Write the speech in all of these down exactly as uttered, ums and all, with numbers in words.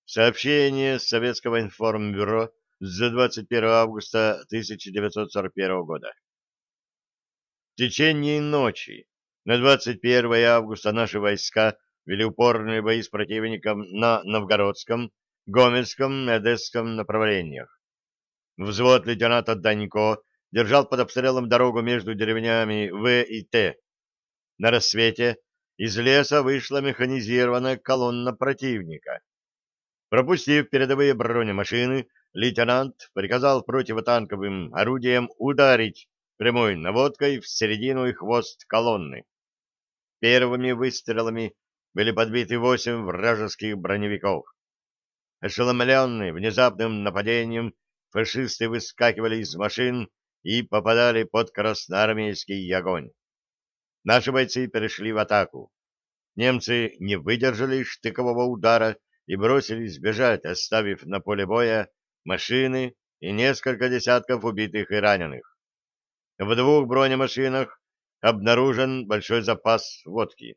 Сообщение Советского информбюро за двадцать первое августа тысяча девятьсот сорок первого года. В течение ночи на двадцать первое августа наши войска вели упорные бои с противником на Новгородском, Гомельском и Одесском направлениях. Взвод лейтенанта Данько держал под обстрелом дорогу между деревнями В и Т. На рассвете из леса вышла механизированная колонна противника. Пропустив передовые бронемашины, лейтенант приказал противотанковым орудиям ударить прямой наводкой в середину и хвост колонны. Первыми выстрелами были подбиты восемь вражеских броневиков. Ошеломленные внезапным нападением, фашисты выскакивали из машин и попадали под красноармейский огонь. Наши бойцы перешли в атаку. Немцы не выдержали штыкового удара и бросились бежать, оставив на поле боя машины и несколько десятков убитых и раненых. В двух бронемашинах обнаружен большой запас водки.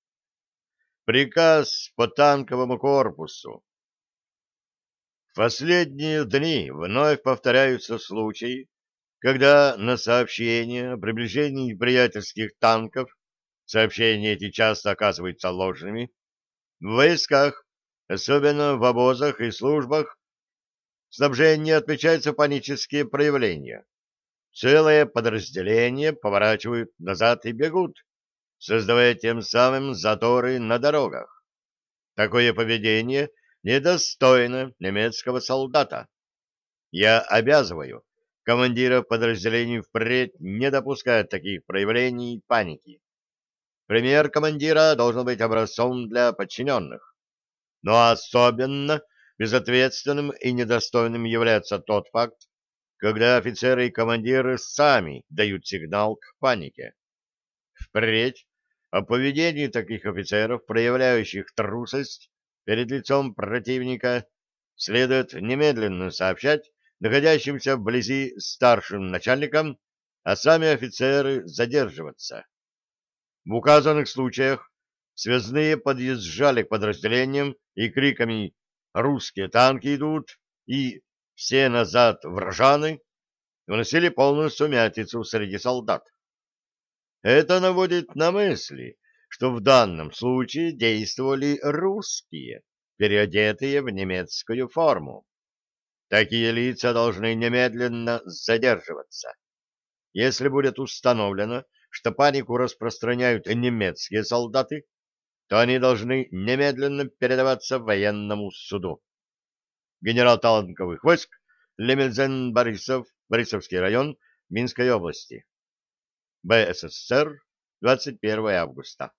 Приказ по танковому корпусу. В последние дни вновь повторяются случаи, когда на сообщения о приближении неприятельских танков, сообщения эти часто оказываются ложными, в войсках, особенно в обозах и службах, снабжения отмечаются панические проявления. Целые подразделения поворачивают назад и бегут, создавая тем самым заторы на дорогах. Такое поведение недостойно немецкого солдата. Я обязываю командиров подразделений впредь не допускать таких проявлений паники. Пример командира должен быть образцом для подчиненных. Но особенно безответственным и недостойным является тот факт, когда офицеры и командиры сами дают сигнал к панике. Впредь о поведении таких офицеров, проявляющих трусость перед лицом противника, следует немедленно сообщать находящимся вблизи старшим начальникам, а сами офицеры задерживаться. В указанных случаях связные подъезжали к подразделениям и криками «Русские танки идут!» и «Все назад, вражаны!» вносили полную сумятицу среди солдат. Это наводит на мысли, что в данном случае действовали русские, переодетые в немецкую форму. Такие лица должны немедленно задерживаться. Если будет установлено, что панику распространяют немецкие солдаты, то они должны немедленно передаваться военному суду. Генерал танковых войск Лемельзен Борисов, Борисовский район, Минской области. БССР, двадцать первое августа.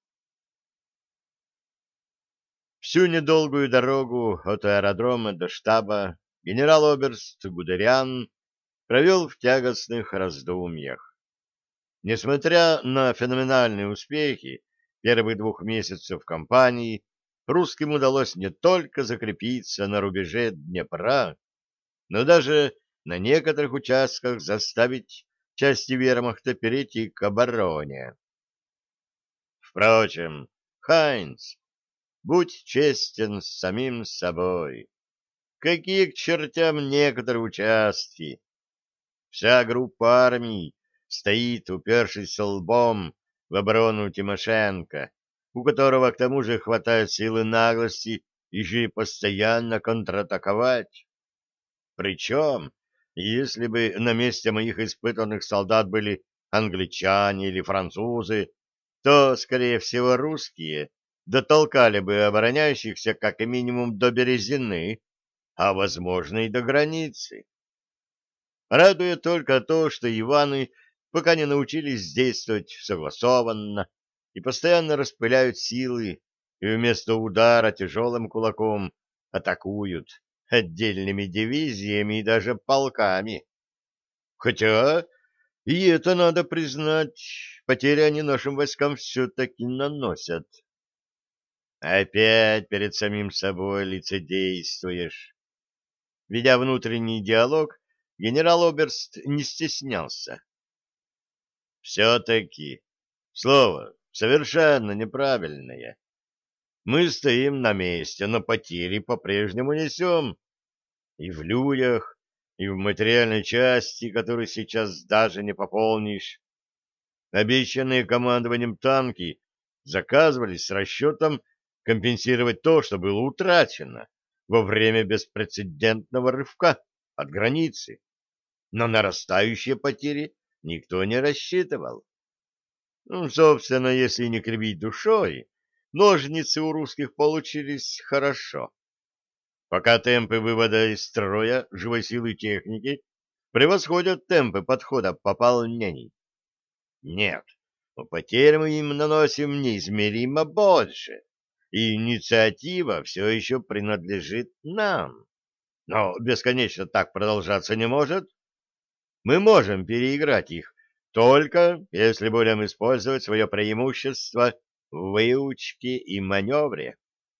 Всю недолгую дорогу от аэродрома до штаба генерал-оберст Гудериан провел в тягостных раздумьях. Несмотря на феноменальные успехи первых двух месяцев кампании, русским удалось не только закрепиться на рубеже Днепра, но даже на некоторых участках заставить части вермахта перейти к обороне. Впрочем, Хайнц, будь честен с самим собой. Какие к чертям некоторые участки? Вся группа армий стоит, упершись лбом в оборону Тимошенко, у которого к тому же хватает силы наглости еще и постоянно контратаковать. Причем, если бы на месте моих испытанных солдат были англичане или французы, то, скорее всего, русские дотолкали бы обороняющихся как минимум до Березины, а, возможно, и до границы. Радует только то, что Иваны пока не научились действовать согласованно и постоянно распыляют силы, и вместо удара тяжелым кулаком атакуют отдельными дивизиями и даже полками. Хотя, и это надо признать, потери они нашим войскам все-таки наносят. Опять перед самим собой лицедействуешь. Ведя внутренний диалог, генерал-оберст не стеснялся. Все-таки слово совершенно неправильное. Мы стоим на месте, но потери по-прежнему несем. И в людях, и в материальной части, которую сейчас даже не пополнишь. Обещанные командованием танки заказывались с расчетом компенсировать то, что было утрачено во время беспрецедентного рывка от границы. Но нарастающие потери никто не рассчитывал. Ну, собственно, если не кривить душой, ножницы у русских получились хорошо. Пока темпы вывода из строя живой силы техники превосходят темпы подхода пополнений. Нет, но потерь мы им наносим неизмеримо больше, и инициатива все еще принадлежит нам. Но бесконечно так продолжаться не может. Мы можем переиграть их, только если будем использовать свое преимущество в выучке и маневре.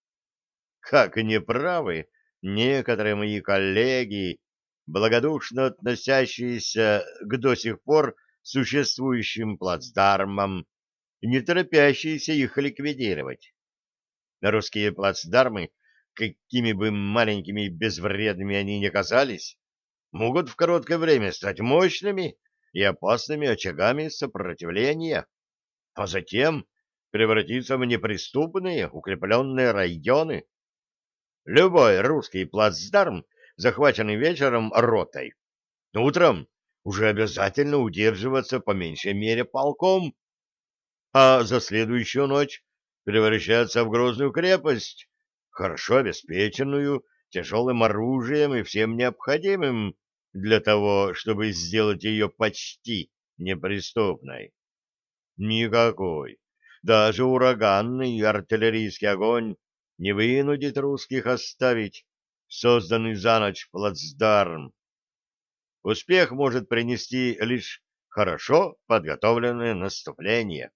Как неправы некоторые мои коллеги, благодушно относящиеся к до сих пор существующим плацдармам и не торопящиеся их ликвидировать. Русские плацдармы, какими бы маленькими и безвредными они ни казались, могут в короткое время стать мощными и опасными очагами сопротивления, а затем превратиться в неприступные укрепленные районы. Любой русский плацдарм, захваченный вечером ротой, утром уже обязательно удерживаться по меньшей мере полком, а за следующую ночь превращаться в грозную крепость, хорошо обеспеченную тяжелым оружием и всем необходимым для того, чтобы сделать ее почти неприступной. Никакой, даже ураганный артиллерийский огонь не вынудит русских оставить созданный за ночь плацдарм. Успех может принести лишь хорошо подготовленное наступление.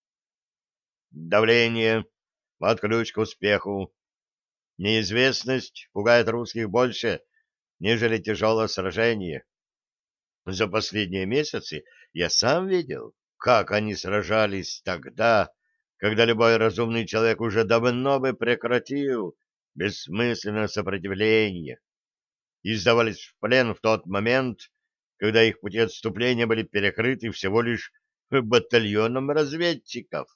Давление — вот ключ к успеху. Неизвестность пугает русских больше, нежели тяжелое сражение. За последние месяцы я сам видел, как они сражались тогда, когда любой разумный человек уже давно бы прекратил бессмысленное сопротивление и сдавались в плен в тот момент, когда их пути отступления были перекрыты всего лишь батальоном разведчиков.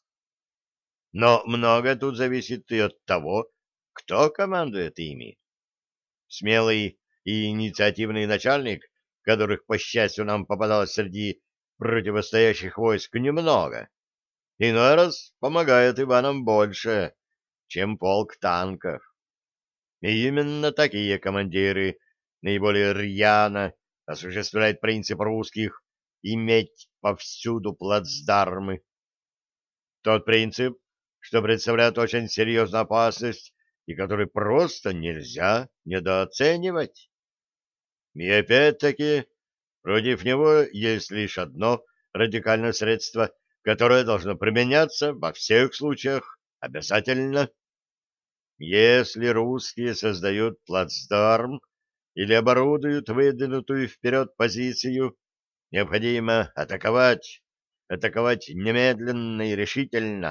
Но многое тут зависит и от того, кто командует ими. Смелый и инициативный начальник, которых, по счастью, нам попадалось среди противостоящих войск немного, иной раз помогает Иванам больше, чем полк танков. И именно такие командиры наиболее рьяно осуществляют принцип русских иметь повсюду плацдармы. Тот принцип, что представляет очень серьезную опасность и который просто нельзя недооценивать. И опять-таки, против него есть лишь одно радикальное средство, которое должно применяться во всех случаях обязательно. Если русские создают плацдарм или оборудуют выдвинутую вперед позицию, необходимо атаковать, атаковать немедленно и решительно.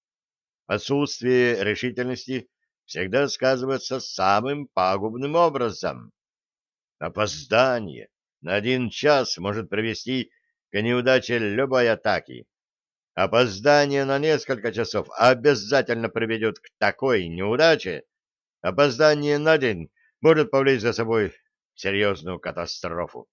Отсутствие решительности всегда сказывается самым пагубным образом. Опоздание на один час может привести к неудаче любой атаки. Опоздание на несколько часов обязательно приведет к такой неудаче. Опоздание на день может повлечь за собой серьезную катастрофу.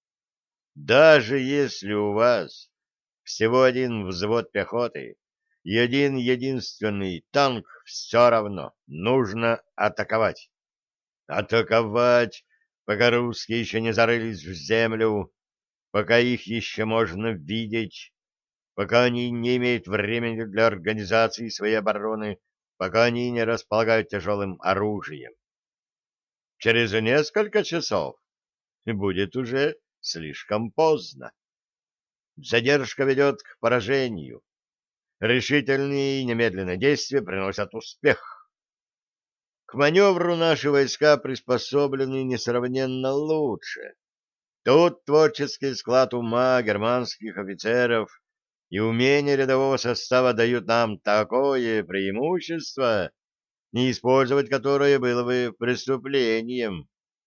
Даже если у вас всего один взвод пехоты и один единственный танк, все равно нужно атаковать. Атаковать, пока русские еще не зарылись в землю, пока их еще можно видеть, пока они не имеют времени для организации своей обороны, пока они не располагают тяжелым оружием. Через несколько часов будет уже слишком поздно. Задержка ведет к поражению. Решительные и немедленные действия приносят успех. К маневру наши войска приспособлены несравненно лучше. Тут творческий склад ума германских офицеров и умение рядового состава дают нам такое преимущество, не использовать которое было бы преступлением.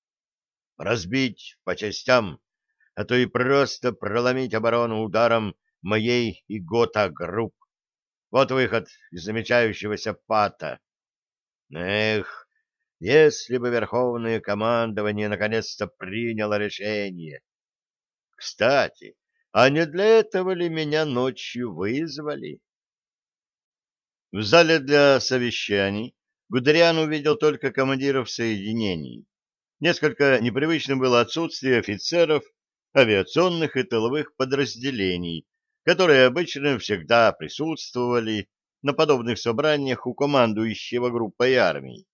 Разбить по частям, а то и просто проломить оборону ударом моей и ГОТА групп. Вот выход из намечающегося пата. Эх, если бы Верховное командование наконец-то приняло решение. Кстати, а не для этого ли меня ночью вызвали? В зале для совещаний Гудериан увидел только командиров соединений. Несколько непривычным было отсутствие офицеров авиационных и тыловых подразделений, которые обычно всегда присутствовали на подобных собраниях у командующего группой армий.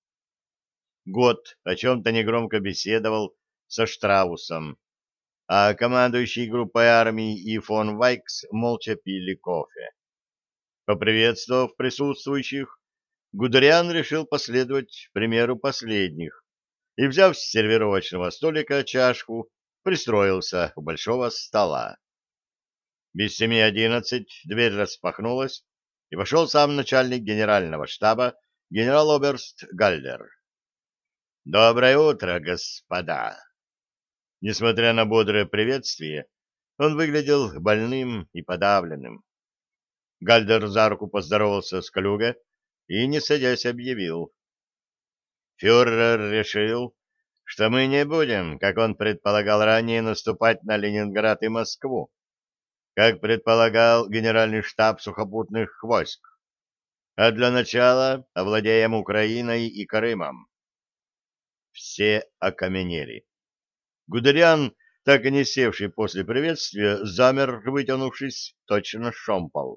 Гот о чем-то негромко беседовал со Штраусом, а командующий группой армий и фон Вайкс молча пили кофе. Поприветствовав присутствующих, Гудериан решил последовать примеру последних и, взяв с сервировочного столика чашку, пристроился у большого стола. Без семи одиннадцать дверь распахнулась, и вошел сам начальник генерального штаба генерал-оберст Гальдер. «Доброе утро, господа!» Несмотря на бодрое приветствие, он выглядел больным и подавленным. Гальдер за руку поздоровался с Клюге и, не садясь, объявил. «Фюрер решил, что мы не будем, как он предполагал ранее, наступать на Ленинград и Москву, как предполагал генеральный штаб сухопутных войск, а для начала овладеем Украиной и Крымом». Все окаменели. Гудериан, так и не севший после приветствия, замер, вытянувшись, точно шомпол.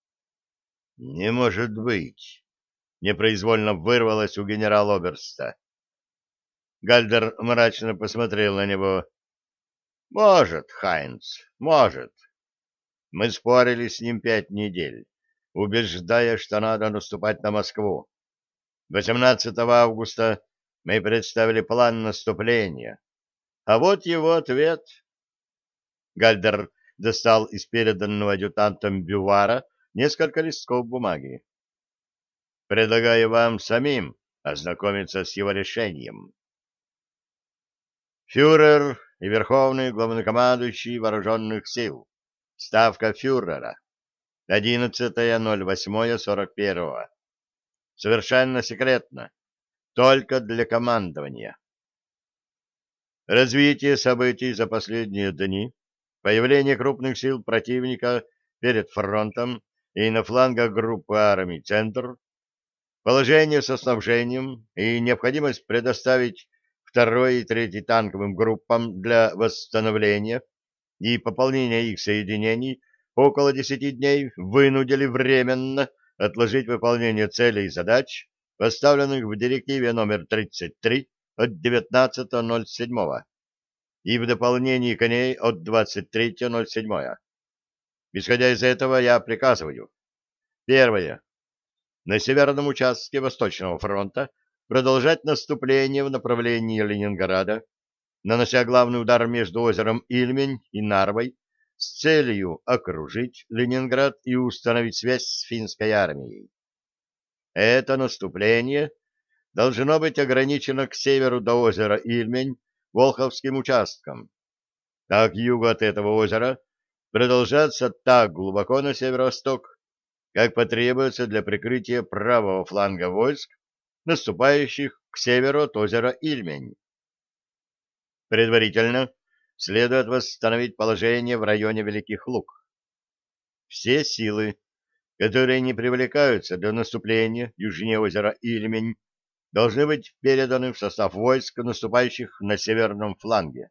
«Не может быть!» — непроизвольно вырвалось у генерал-оберста. Гальдер мрачно посмотрел на него. «Может, Хайнц, может. Мы спорили с ним пять недель, убеждая, что надо наступать на Москву. восемнадцатого августа мы представили план наступления. А вот его ответ». Гальдер достал из переданного адъютантом бювара несколько листков бумаги. «Предлагаю вам самим ознакомиться с его решением». Фюрер и Верховный Главнокомандующий Вооруженных сил. Ставка фюрера. одиннадцатое ноль восьмое сорок первого. Совершенно секретно. Только для командования. Развитие событий за последние дни, появление крупных сил противника перед фронтом и на флангах группы армий «Центр», положение со снабжением и необходимость предоставить второй и третий танковым группам для восстановления и пополнения их соединений около десяти дней вынудили временно отложить выполнение целей и задач, поставленных в директиве номер тридцать три от девятнадцатого ноль седьмого и в дополнении к ней от двадцать третьего ноль седьмого. Исходя из этого, я приказываю. Первое. На северном участке Восточного фронта продолжать наступление в направлении Ленинграда, нанося главный удар между озером Ильмень и Нарвой с целью окружить Ленинград и установить связь с финской армией. Это наступление должно быть ограничено к северу до озера Ильмень Волховским участком, а к югу от этого озера продолжаться так глубоко на северо-восток, как потребуется для прикрытия правого фланга войск, наступающих к северу от озера Ильмень. Предварительно следует восстановить положение в районе Великих Луг. Все силы, которые не привлекаются для наступления южнее озера Ильмень, должны быть переданы в состав войск, наступающих на северном фланге.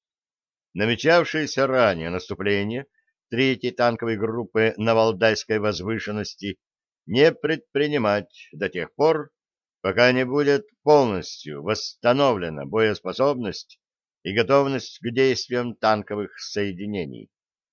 Намечавшееся ранее наступление третьей танковой группы на Валдайской возвышенности не предпринимать до тех пор, пока не будет полностью восстановлена боеспособность и готовность к действиям танковых соединений.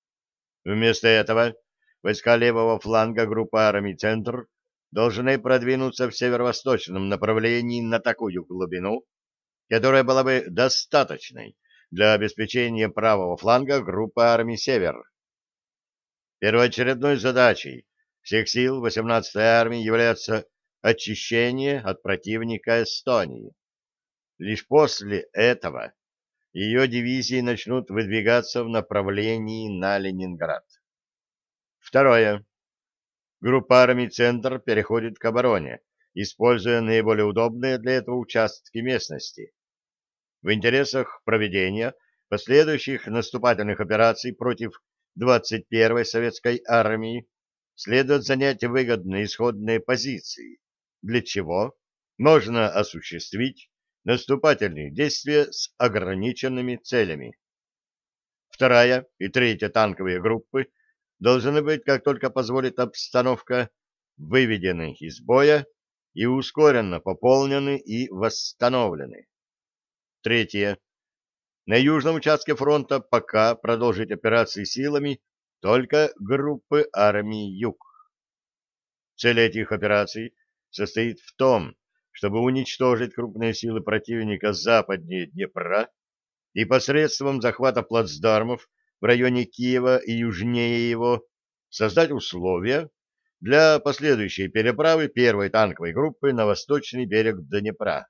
Вместо этого войска левого фланга группы армий «Центр» должны продвинуться в северо-восточном направлении на такую глубину, которая была бы достаточной для обеспечения правого фланга группы армий «Север». Первоочередной задачей всех сил восемнадцатой армии является очищение от противника Эстонии. Лишь после этого ее дивизии начнут выдвигаться в направлении на Ленинград. Второе. Группа армий «Центр» переходит к обороне, используя наиболее удобные для этого участки местности. В интересах проведения последующих наступательных операций против двадцать первой советской армии следует занять выгодные исходные позиции, для чего можно осуществить наступательные действия с ограниченными целями. Вторая и третья танковые группы должны быть, как только позволит обстановка, выведены из боя и ускоренно пополнены и восстановлены. Третье. На южном участке фронта пока продолжить операции силами только группы армии Юг. Цель этих операций состоит в том, чтобы уничтожить крупные силы противника западнее Днепра и посредством захвата плацдармов в районе Киева и южнее его создать условия для последующей переправы первой танковой группы на восточный берег Днепра.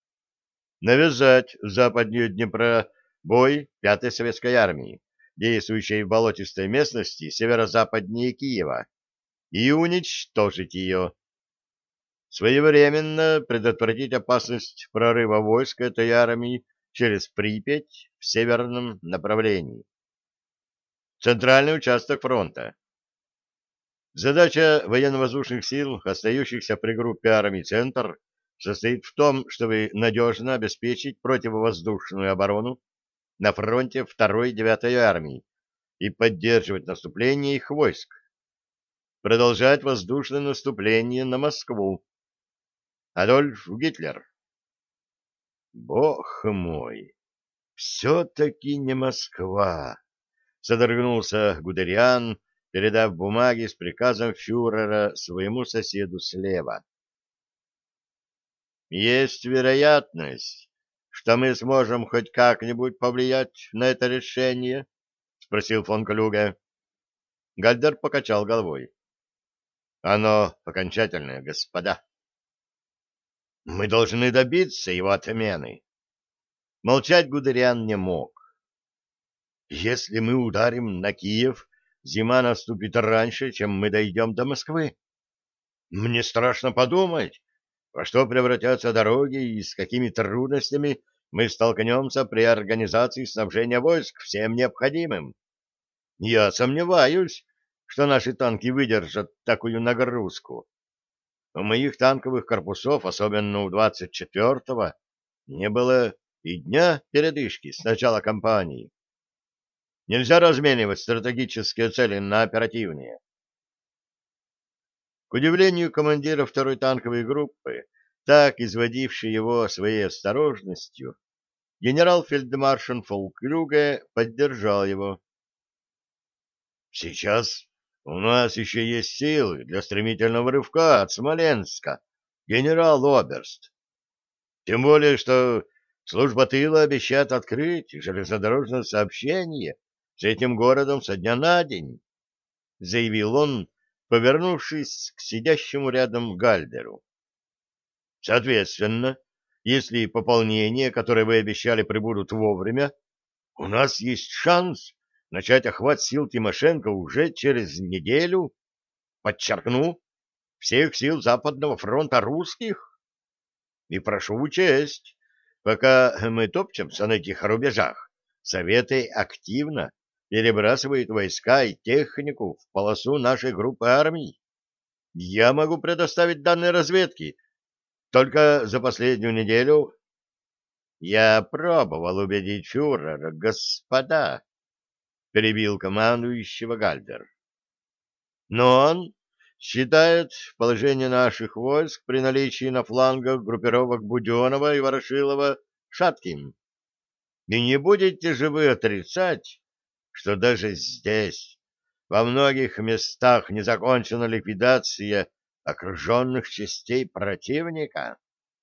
Навязать западнее Днепра бой пятой советской армии, действующей в болотистой местности северо-западнее Киева, и уничтожить ее. Своевременно предотвратить опасность прорыва войск этой армии через Припять в северном направлении. Центральный участок фронта. Задача военно-воздушных сил, остающихся при группе армий «Центр», состоит в том, чтобы надежно обеспечить противовоздушную оборону на фронте второй девятой армии и поддерживать наступление их войск. Продолжать воздушное наступление на Москву. Адольф Гитлер. Бог мой, все-таки не Москва, содрогнулся Гудериан, передав бумаги с приказом фюрера своему соседу слева. Есть вероятность, что мы сможем хоть как-нибудь повлиять на это решение? Спросил фон Клюге. Гальдер покачал головой. Оно окончательное, господа. Мы должны добиться его отмены. Молчать Гудериан не мог. Если мы ударим на Киев, зима наступит раньше, чем мы дойдем до Москвы. Мне страшно подумать, во что превратятся дороги и с какими трудностями мы столкнемся при организации снабжения войск всем необходимым. Я сомневаюсь, что наши танки выдержат такую нагрузку. У моих танковых корпусов, особенно у двадцать четвёртого, не было и дня передышки с начала кампании. Нельзя разменивать стратегические цели на оперативные. К удивлению командира второй танковой группы, так изводивший его своей осторожностью, генерал-фельдмаршал фон Клюге поддержал его. Сейчас у нас еще есть силы для стремительного рывка от Смоленска, генерал-оберст. Тем более, что служба тыла обещает открыть железнодорожное сообщение с этим городом со дня на день, — заявил он, повернувшись к сидящему рядом Гальдеру. Соответственно, если пополнения, которые вы обещали, прибудут вовремя, у нас есть шанс начать охват сил Тимошенко уже через неделю, подчеркну, всех сил Западного фронта русских. И прошу учесть, пока мы топчемся на этих рубежах, Советы активно перебрасывают войска и технику в полосу нашей группы армий. Я могу предоставить данные разведки. Только за последнюю неделю я пробовал убедить фюрера, господа, перебил командующего Гальдер. Но он считает положение наших войск при наличии на флангах группировок Буденова и Ворошилова шатким. И не будете же вы отрицать, что даже здесь, во многих местах, не закончена ликвидация окруженных частей противника?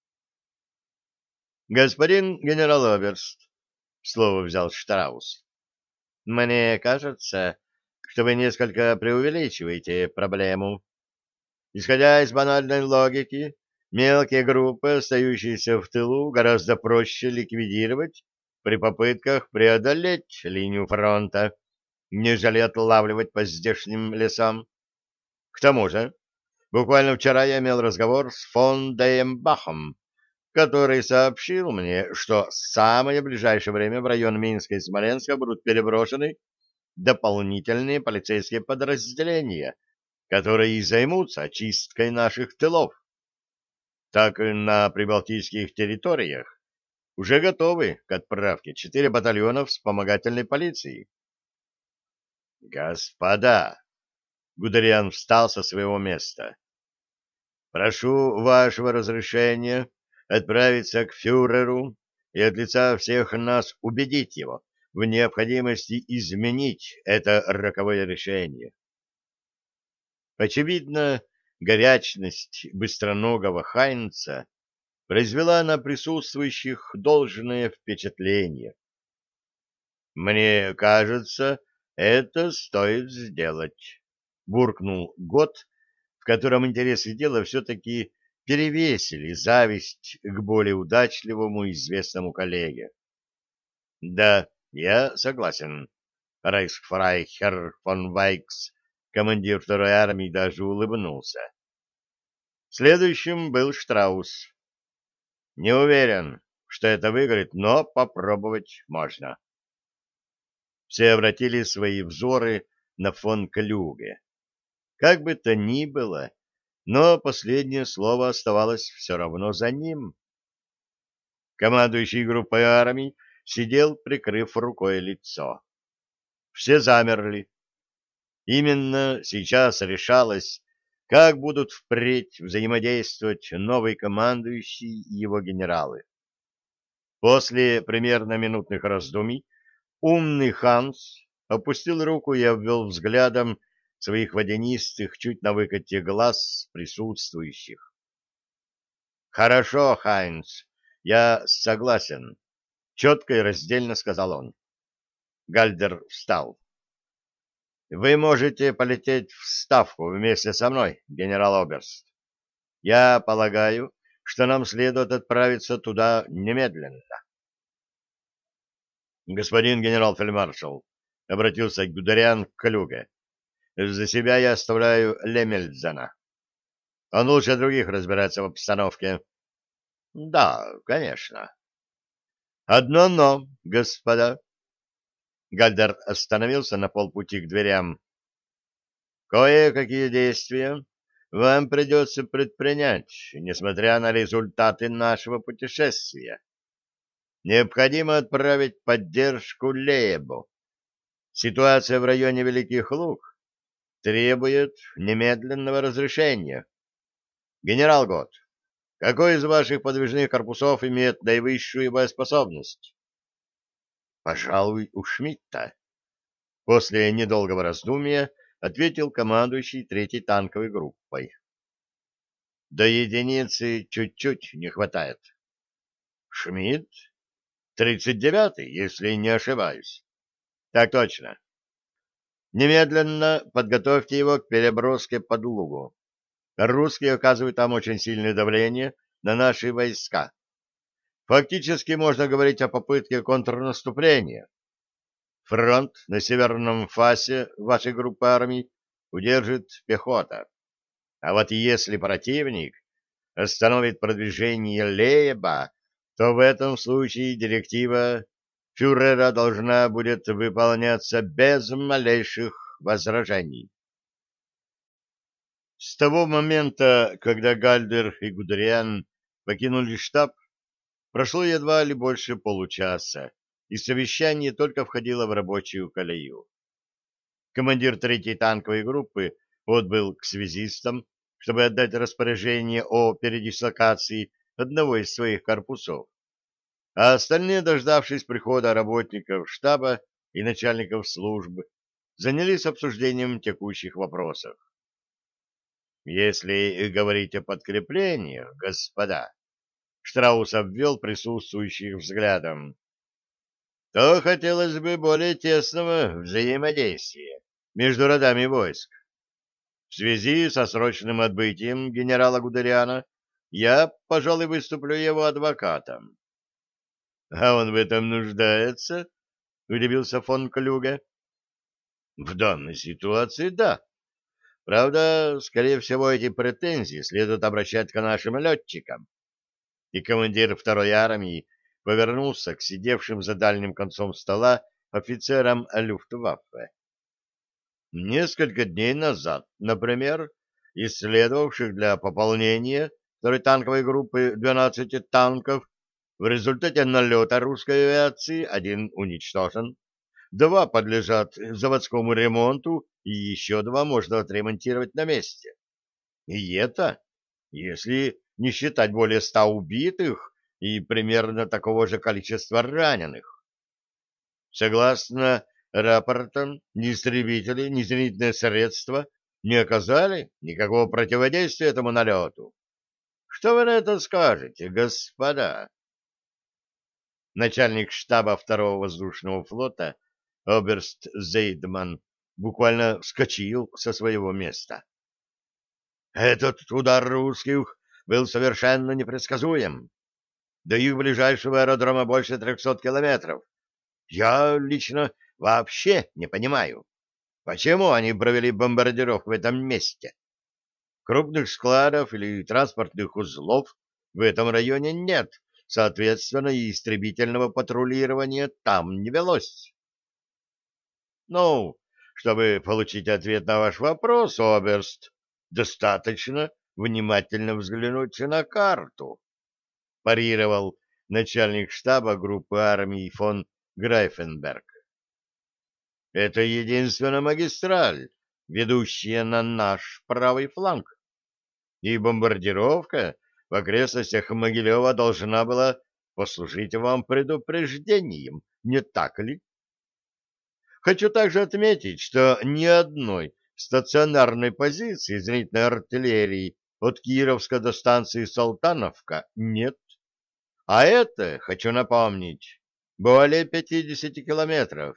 Господин генерал-оберст, слово взял Штраус, мне кажется, что вы несколько преувеличиваете проблему. Исходя из банальной логики, Мелкие группы, остающиеся в тылу, гораздо проще ликвидировать при попытках преодолеть линию фронта, нежели отлавливать по здешним лесам. К тому же, буквально вчера я имел разговор с фон Деймбахом, который сообщил мне, что в самое ближайшее время в район Минска и Смоленска будут переброшены дополнительные полицейские подразделения, которые и займутся очисткой наших тылов. Так и на прибалтийских территориях уже готовы к отправке четыре батальона вспомогательной полиции. Господа, Гудериан встал со своего места. Прошу вашего разрешения отправиться к фюреру и от лица всех нас убедить его в необходимости изменить это роковое решение. Очевидно, горячность быстроногого Хайнца произвела на присутствующих должное впечатление. «Мне кажется, это стоит сделать», — буркнул Гот, в котором интересы дела все-таки перевесили зависть к более удачливому известному коллеге. «Да, я согласен», — рейхсфрайхер фон Вайкс, командир второй армии, даже улыбнулся. Следующим был Штраус. «Не уверен, что это выиграет, но попробовать можно». Все обратили свои взоры на фон Клюге. Как бы то ни было, но последнее слово оставалось все равно за ним. Командующий группой армий сидел, прикрыв рукой лицо. Все замерли. Именно сейчас решалось, как будут впредь взаимодействовать новый командующий и его генералы. После примерно минутных раздумий умный Ханс опустил руку и обвел взглядом своих водянистых, чуть на выкате глаз присутствующих. «Хорошо, Хайнц, я согласен», — четко и раздельно сказал он. Гальдер встал. «Вы можете полететь в Ставку вместе со мной, генерал-оберст. Я полагаю, что нам следует отправиться туда немедленно». «Господин генерал-фельдмаршал», — обратился Гудериан к Клюге, — «за себя я оставляю Лемельдзена. Он лучше других разбирается в обстановке». «Да, конечно». «Одно но, господа». Гальдер остановился на полпути к дверям. «Кое-какие действия вам придется предпринять, несмотря на результаты нашего путешествия. Необходимо отправить поддержку Лейбу. Ситуация в районе Великих Луг требует немедленного разрешения. Генерал Гот, какой из ваших подвижных корпусов имеет наивысшую боеспособность?» «Пожалуй, у Шмидта». После недолгого раздумья ответил командующий третьей танковой группой. «До единицы чуть-чуть не хватает». «Шмидт? Тридцать девятый, если не ошибаюсь». «Так точно. Немедленно подготовьте его к переброске под Лугу. Русские оказывают там очень сильное давление на наши войска. Фактически можно говорить о попытке контрнаступления. Фронт на северном фасе вашей группы армий удержит пехота. А вот если противник остановит продвижение Лейба, то в этом случае директива фюрера должна будет выполняться без малейших возражений. С того момента, когда Гальдер и Гудериан покинули штаб, прошло едва ли больше получаса, и совещание только входило в рабочую колею. Командир третьей танковой группы отбыл к связистам, чтобы отдать распоряжение о передислокации одного из своих корпусов, а остальные, дождавшись прихода работников штаба и начальников служб, занялись обсуждением текущих вопросов. «Если говорить о подкреплениях, господа», — Штраус обвел присутствующих взглядом, — то хотелось бы более тесного взаимодействия между родами войск. В связи со срочным отбытием генерала Гудериана я, пожалуй, выступлю его адвокатом. — А он в этом нуждается? — удивился фон Клюге. — В данной ситуации — да. Правда, скорее всего, эти претензии следует обращать к нашим летчикам. И командир второй армии повернулся к сидевшим за дальним концом стола офицерам Люфтваффе. Несколько дней назад, например, исследовавших для пополнения второй танковой группы двенадцати танков, в результате налета русской авиации один уничтожен, два подлежат заводскому ремонту и еще два можно отремонтировать на месте. И это, если не считать более ста убитых и примерно такого же количества раненых. Согласно рапортам, ни истребители, ни зенитные средства не оказали никакого противодействия этому налету. Что вы на это скажете, господа? Начальник штаба второго воздушного флота оберст Зейдман буквально вскочил со своего места. Этот удар русских был совершенно непредсказуем. До их ближайшего аэродрома больше трехсот километров. Я лично вообще не понимаю, почему они провели бомбардировку в этом месте. Крупных складов или транспортных узлов в этом районе нет, соответственно, и истребительного патрулирования там не велось. Ну, чтобы получить ответ на ваш вопрос, оберст, достаточно внимательно взглянуть на карту, парировал начальник штаба группы армий фон Грайфенберг. Это единственная магистраль, ведущая на наш правый фланг, и бомбардировка в окрестностях Могилева должна была послужить вам предупреждением, не так ли? Хочу также отметить, что ни одной стационарной позиции зенитной артиллерии от Кировска до станции Салтановка нет. А это, хочу напомнить, более пятидесяти километров.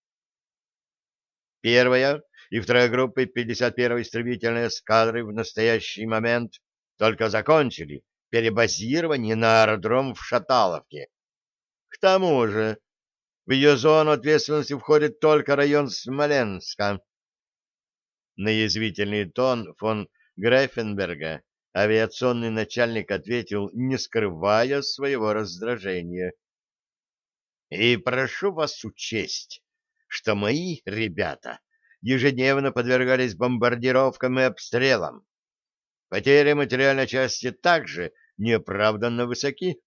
Первая и вторая группы пятьдесят первой истребительной эскадры в настоящий момент только закончили перебазирование на аэродром в Шаталовке. К тому же в ее зону ответственности входит только район Смоленска. На язвительный тон фон Грейфенберга авиационный начальник ответил, не скрывая своего раздражения. И прошу вас учесть, что мои ребята ежедневно подвергались бомбардировкам и обстрелам. Потери материальной части также неоправданно высоки.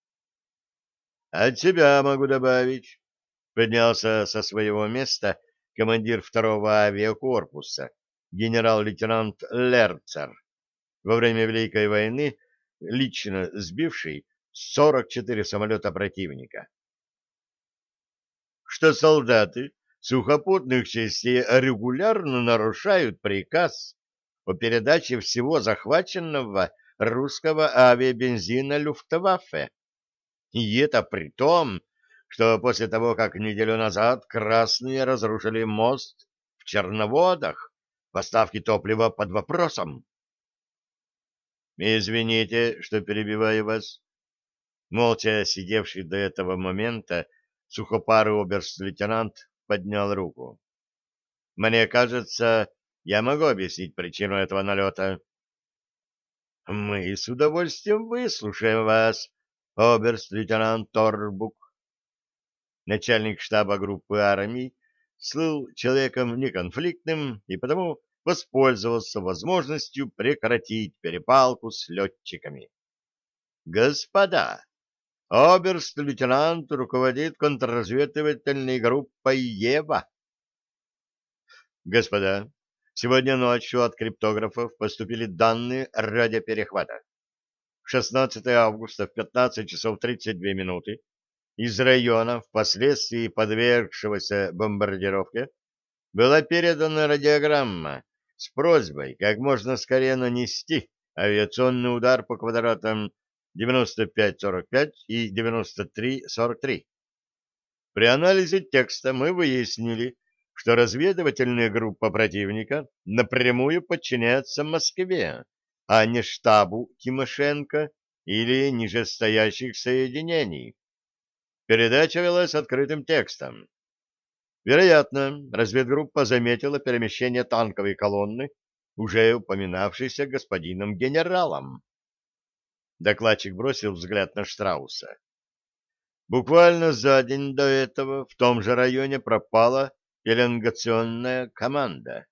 От себя могу добавить. Поднялся со своего места командир второго авиакорпуса, генерал-лейтенант Лерцер, во время Великой войны лично сбивший сорок четыре самолета противника. Что солдаты сухопутных частей регулярно нарушают приказ о передаче всего захваченного русского авиабензина Люфтваффе. И это при том, что после того, как неделю назад красные разрушили мост в Черноводах, поставки топлива под вопросом. Извините, что перебиваю вас. Молча сидевший до этого момента сухопарый оберст-лейтенант поднял руку. Мне кажется, я могу объяснить причину этого налета. Мы с удовольствием выслушаем вас, оберст-лейтенант Торбук. Начальник штаба группы армий слыл человеком неконфликтным и потому воспользовался возможностью прекратить перепалку с летчиками. Господа, оберст-лейтенант руководит контрразведывательной группой «Ева». Господа, сегодня ночью от криптографов поступили данные радиоперехвата. шестнадцатого августа в пятнадцать часов тридцать две минуты из района, впоследствии подвергшегося бомбардировке, была передана радиограмма с просьбой как можно скорее нанести авиационный удар по квадратам девяносто пять сорок пять и девяносто три сорок три. При анализе текста мы выяснили, что разведывательная группа противника напрямую подчиняется Москве, а не штабу Тимошенко или нижестоящих соединений. Передача велась открытым текстом. Вероятно, разведгруппа заметила перемещение танковой колонны, уже упоминавшейся господином генералом. Докладчик бросил взгляд на Штрауса. Буквально за день до этого в том же районе пропала пеленгационная команда.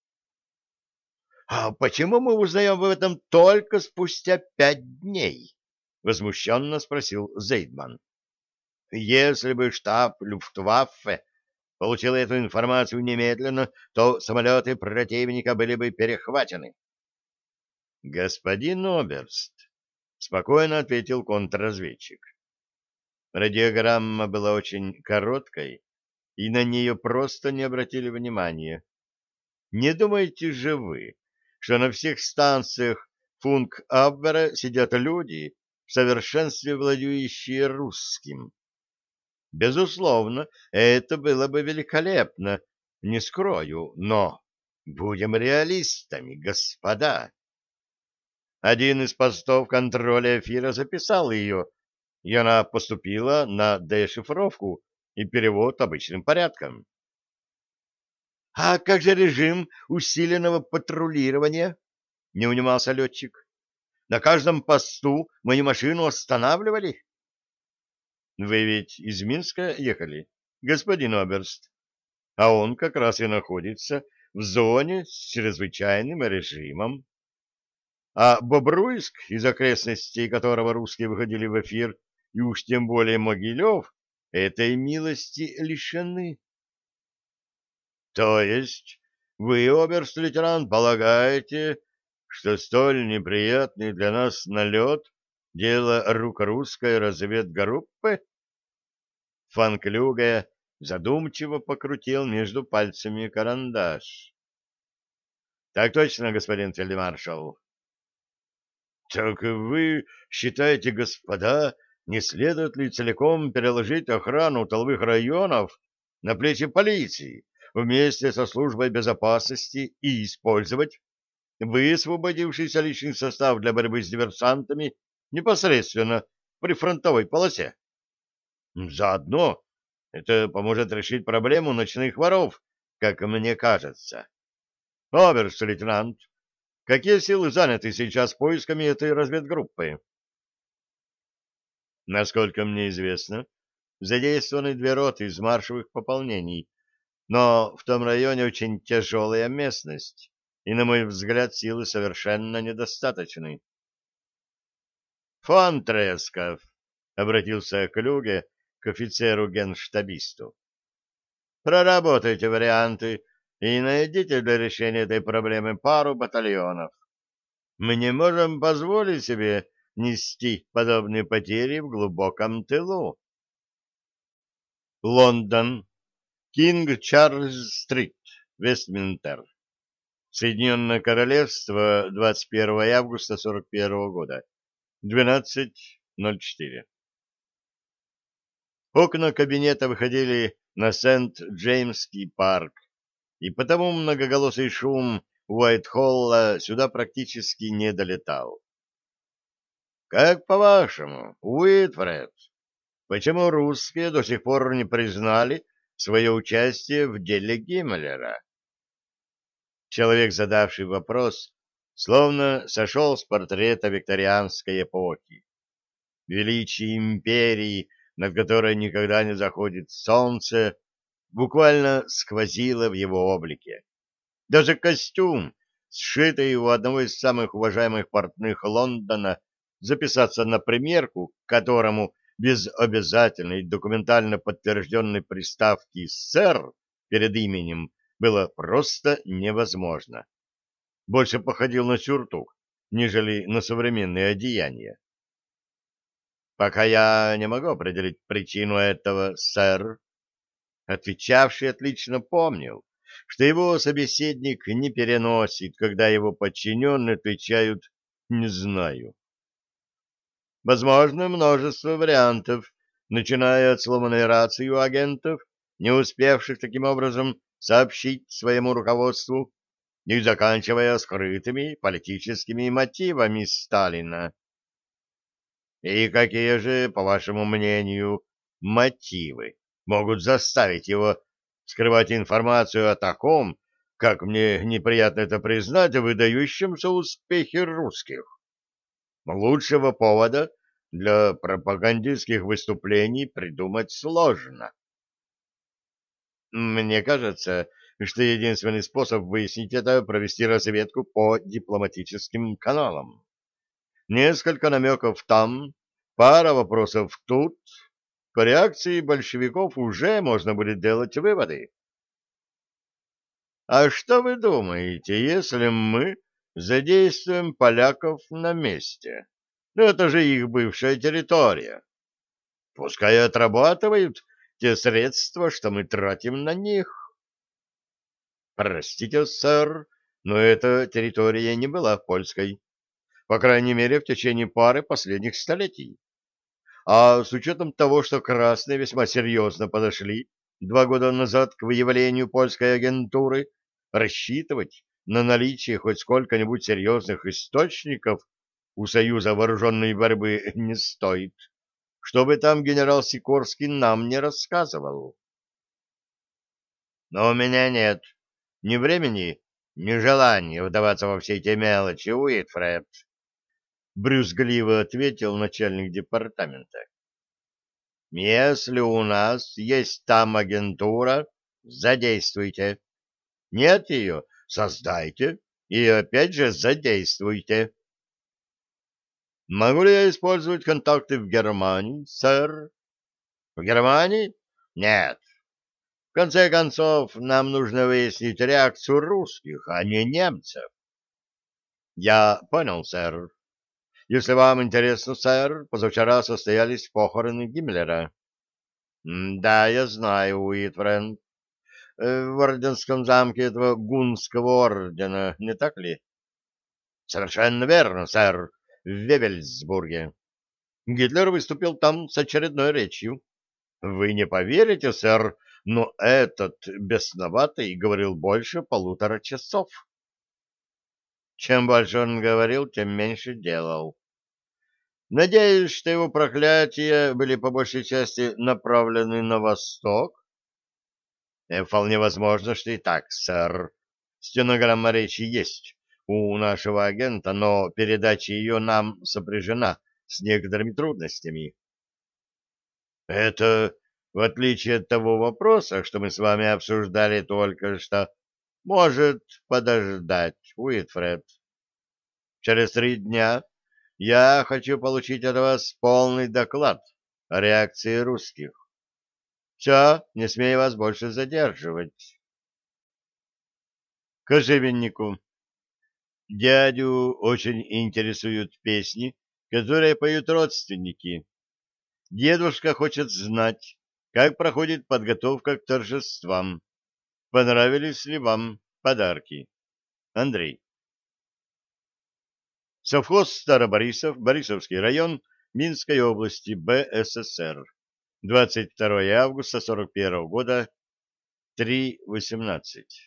— А почему мы узнаем об этом только спустя пять дней? — возмущенно спросил Зейдман. — Если бы штаб Люфтваффе получил эту информацию немедленно, то самолеты противника были бы перехвачены. — Господин Оберст, — спокойно ответил контрразведчик. Радиограмма была очень короткой, и на нее просто не обратили внимания. Не думаете же вы, что на всех станциях Функ-Абвера сидят люди, в совершенстве владеющие русским? Безусловно, это было бы великолепно, не скрою, но будем реалистами, господа. Один из постов контроля эфира записал ее, и она поступила на дешифровку и перевод обычным порядком. — А как же режим усиленного патрулирования? — не унимался летчик. — На каждом посту мою машину останавливали? — Вы ведь из Минска ехали, господин Оберст, а он как раз и находится в зоне с чрезвычайным режимом. А Бобруйск, из окрестностей которого русские выходили в эфир, и уж тем более Могилев, этой милости лишены. — То есть вы, оберст-лейтенант, полагаете, что столь неприятный для нас налет — дело рук русской разведгруппы? Фон Клюге задумчиво покрутил между пальцами карандаш. — Так точно, господин фельдмаршал. — Так вы считаете, господа, не следует ли целиком переложить охрану тыловых районов на плечи полиции вместе со службой безопасности и использовать высвободившийся личный состав для борьбы с диверсантами непосредственно в прифронтовой полосе? Заодно это поможет решить проблему ночных воров, как мне кажется. Оберст-лейтенант, какие силы заняты сейчас поисками этой разведгруппы? Насколько мне известно, задействованы две роты из маршевых пополнений, но в том районе очень тяжелая местность, и, на мой взгляд, силы совершенно недостаточны. Фон Тресков, — обратился Клюге к офицеру-генштабисту, — проработайте варианты и найдите для решения этой проблемы пару батальонов. Мы не можем позволить себе нести подобные потери в глубоком тылу. Лондон, Кинг Чарльз-стрит, Вестминстер. Соединенное Королевство, двадцать первого августа сорок первого года, двенадцать ноль четыре. Окна кабинета выходили на Сент-Джеймский парк, и потому многоголосый шум Уайт-Холла сюда практически не долетал. Как по-вашему, Уитфред, почему русские до сих пор не признали свое участие в деле Гиммлера? Человек, задавший вопрос, словно сошел с портрета викторианской эпохи. Величие империи, над которой никогда не заходит солнце, буквально сквозило в его облике. Даже костюм, сшитый у одного из самых уважаемых портных Лондона, записаться на примерку, к которому без обязательной документально подтвержденной приставки «сэр» перед именем было просто невозможно. Больше походил на сюртук, нежели на современные одеяния. «Пока я не могу определить причину этого, сэр», отвечавший отлично помнил, что его собеседник не переносит, когда его подчиненные отвечают «не знаю». Возможно, множество вариантов, начиная от сломанной рации у агентов, не успевших таким образом сообщить своему руководству, и заканчивая скрытыми политическими мотивами Сталина. И какие же, по вашему мнению, мотивы могут заставить его скрывать информацию о таком, как мне неприятно это признать, выдающемся успехе русских? Лучшего повода для пропагандистских выступлений придумать сложно. Мне кажется, что единственный способ выяснить это — провести разведку по дипломатическим каналам. Несколько намеков там, пара вопросов тут. По реакции большевиков уже можно будет делать выводы. А что вы думаете, если мы задействуем поляков на месте? Ну, это же их бывшая территория. Пускай отрабатывают те средства, что мы тратим на них. Простите, сэр, но эта территория не была польской. По крайней мере, в течение пары последних столетий. А с учетом того, что красные весьма серьезно подошли два года назад к выявлению польской агентуры, рассчитывать на наличие хоть сколько-нибудь серьезных источников у Союза вооруженной борьбы не стоит. Что бы там генерал Сикорский нам не рассказывал. Но у меня нет ни времени, ни желания вдаваться во все эти мелочи, Уитфред, — брюзгливо ответил начальник департамента. Если у нас есть там агентура, задействуйте. Нет ее, создайте и опять же задействуйте. Могу ли я использовать контакты в Германии, сэр? В Германии? Нет. В конце концов, нам нужно выяснить реакцию русских, а не немцев. Я понял, сэр. Если вам интересно, сэр, позавчера состоялись похороны Гиммлера. М, Да, я знаю, Уитфренд. Э, В орденском замке этого гунского ордена, не так ли? Совершенно верно, сэр, в Вевельсбурге. Гитлер выступил там с очередной речью. Вы не поверите, сэр, но этот бесноватый говорил больше полутора часов. Чем больше он говорил, тем меньше делал. Надеюсь, что его проклятия были по большей части направлены на восток. Э, Вполне возможно, что и так, сэр. Стенограмма речи есть у нашего агента, но передача ее нам сопряжена с некоторыми трудностями. Это, в отличие от того вопроса, что мы с вами обсуждали только что, может подождать, Уитфред. Через три дня я хочу получить от вас полный доклад о реакции русских. Все, не смею вас больше задерживать. Кожевеннику. Дядю очень интересуют песни, которые поют родственники. Дедушка хочет знать, как проходит подготовка к торжествам. Понравились ли вам подарки? Андрей. Совхоз Староборисов, Борисовский район, Минской области, БССР. двадцать второе августа сорок первого года, три восемнадцать.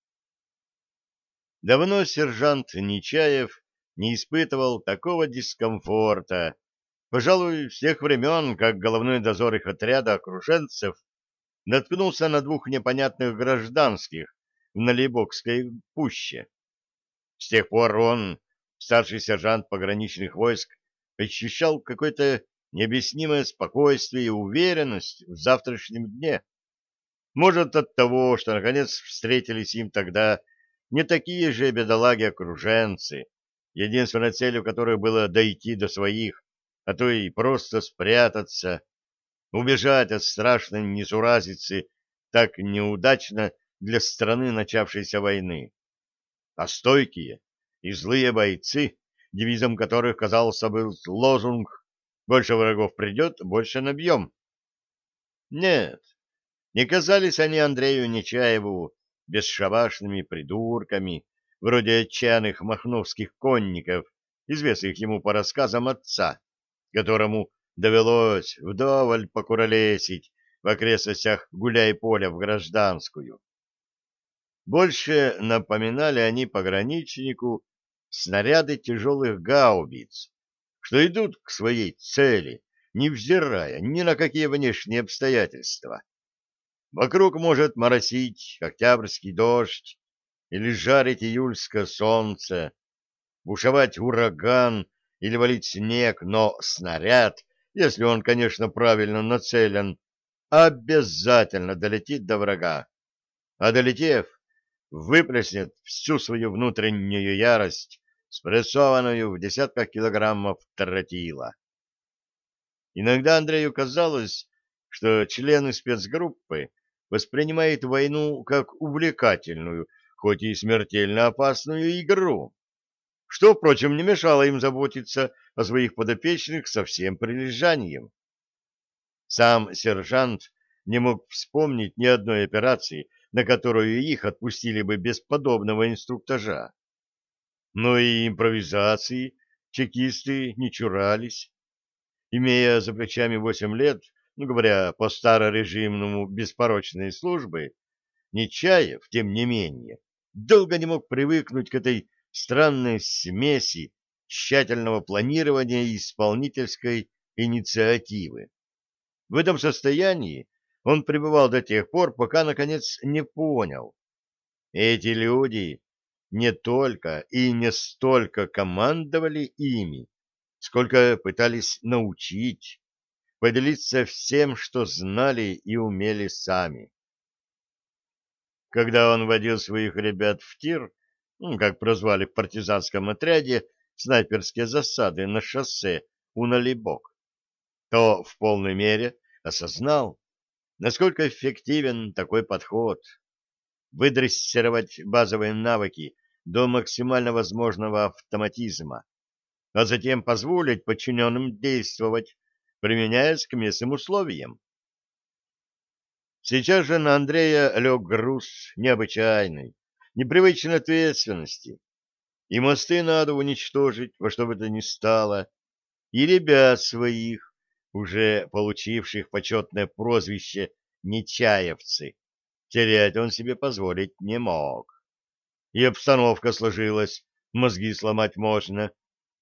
Давно сержант Нечаев не испытывал такого дискомфорта. Пожалуй, с тех времен, как головной дозор их отряда окруженцев наткнулся на двух непонятных гражданских в Налибокской пуще. С тех пор он, старший сержант пограничных войск, ощущал какое-то необъяснимое спокойствие и уверенность в завтрашнем дне. Может, от того, что наконец встретились им тогда не такие же бедолаги-окруженцы, единственной целью которых было дойти до своих, а то и просто спрятаться, убежать от страшной несуразицы, так неудачно для страны начавшейся войны. А стойкие и злые бойцы, девизом которых, казался, был лозунг «Больше врагов придет, больше набьем». Нет, не казались они Андрею Нечаеву бесшабашными придурками, вроде отчаянных махновских конников, известных ему по рассказам отца, которому довелось вдоволь покуролесить в окрестностях Гуляй-Поля в Гражданскую. Больше напоминали они пограничнику снаряды тяжелых гаубиц, что идут к своей цели, невзирая ни на какие внешние обстоятельства. Вокруг может моросить октябрьский дождь или жарить июльское солнце, бушевать ураган или валить снег, но снаряд, если он, конечно, правильно нацелен, обязательно долетит до врага, а долетев, выплеснет всю свою внутреннюю ярость, спрессованную в десятках килограммов тротила. Иногда Андрею казалось, что члены спецгруппы воспринимают войну как увлекательную, хоть и смертельно опасную игру, что, впрочем, не мешало им заботиться о своих подопечных со всем прилежанием. Сам сержант не мог вспомнить ни одной операции, на которую их отпустили бы без подобного инструктажа. Но и импровизации чекисты не чурались. Имея за плечами восемь лет, ну, говоря по старорежимному, беспорочной службы, Нечаев, тем не менее, долго не мог привыкнуть к этой странной смеси тщательного планирования и исполнительской инициативы. В этом состоянии он пребывал до тех пор, пока, наконец, не понял. Эти люди не только и не столько командовали ими, сколько пытались научить, поделиться всем, что знали и умели сами. Когда он водил своих ребят в тир, ну, как прозвали в партизанском отряде, снайперские засады на шоссе у Налибок, то в полной мере осознал, насколько эффективен такой подход. Выдрессировать базовые навыки до максимально возможного автоматизма, а затем позволить подчиненным действовать, применяясь к местным условиям. Сейчас же на Андрея лег груз необычайной, непривычной ответственности. И мосты надо уничтожить во что бы то ни стало, и ребят своих, уже получивших почетное прозвище «Нечаевцы», терять он себе позволить не мог. И обстановка сложилась, мозги сломать можно.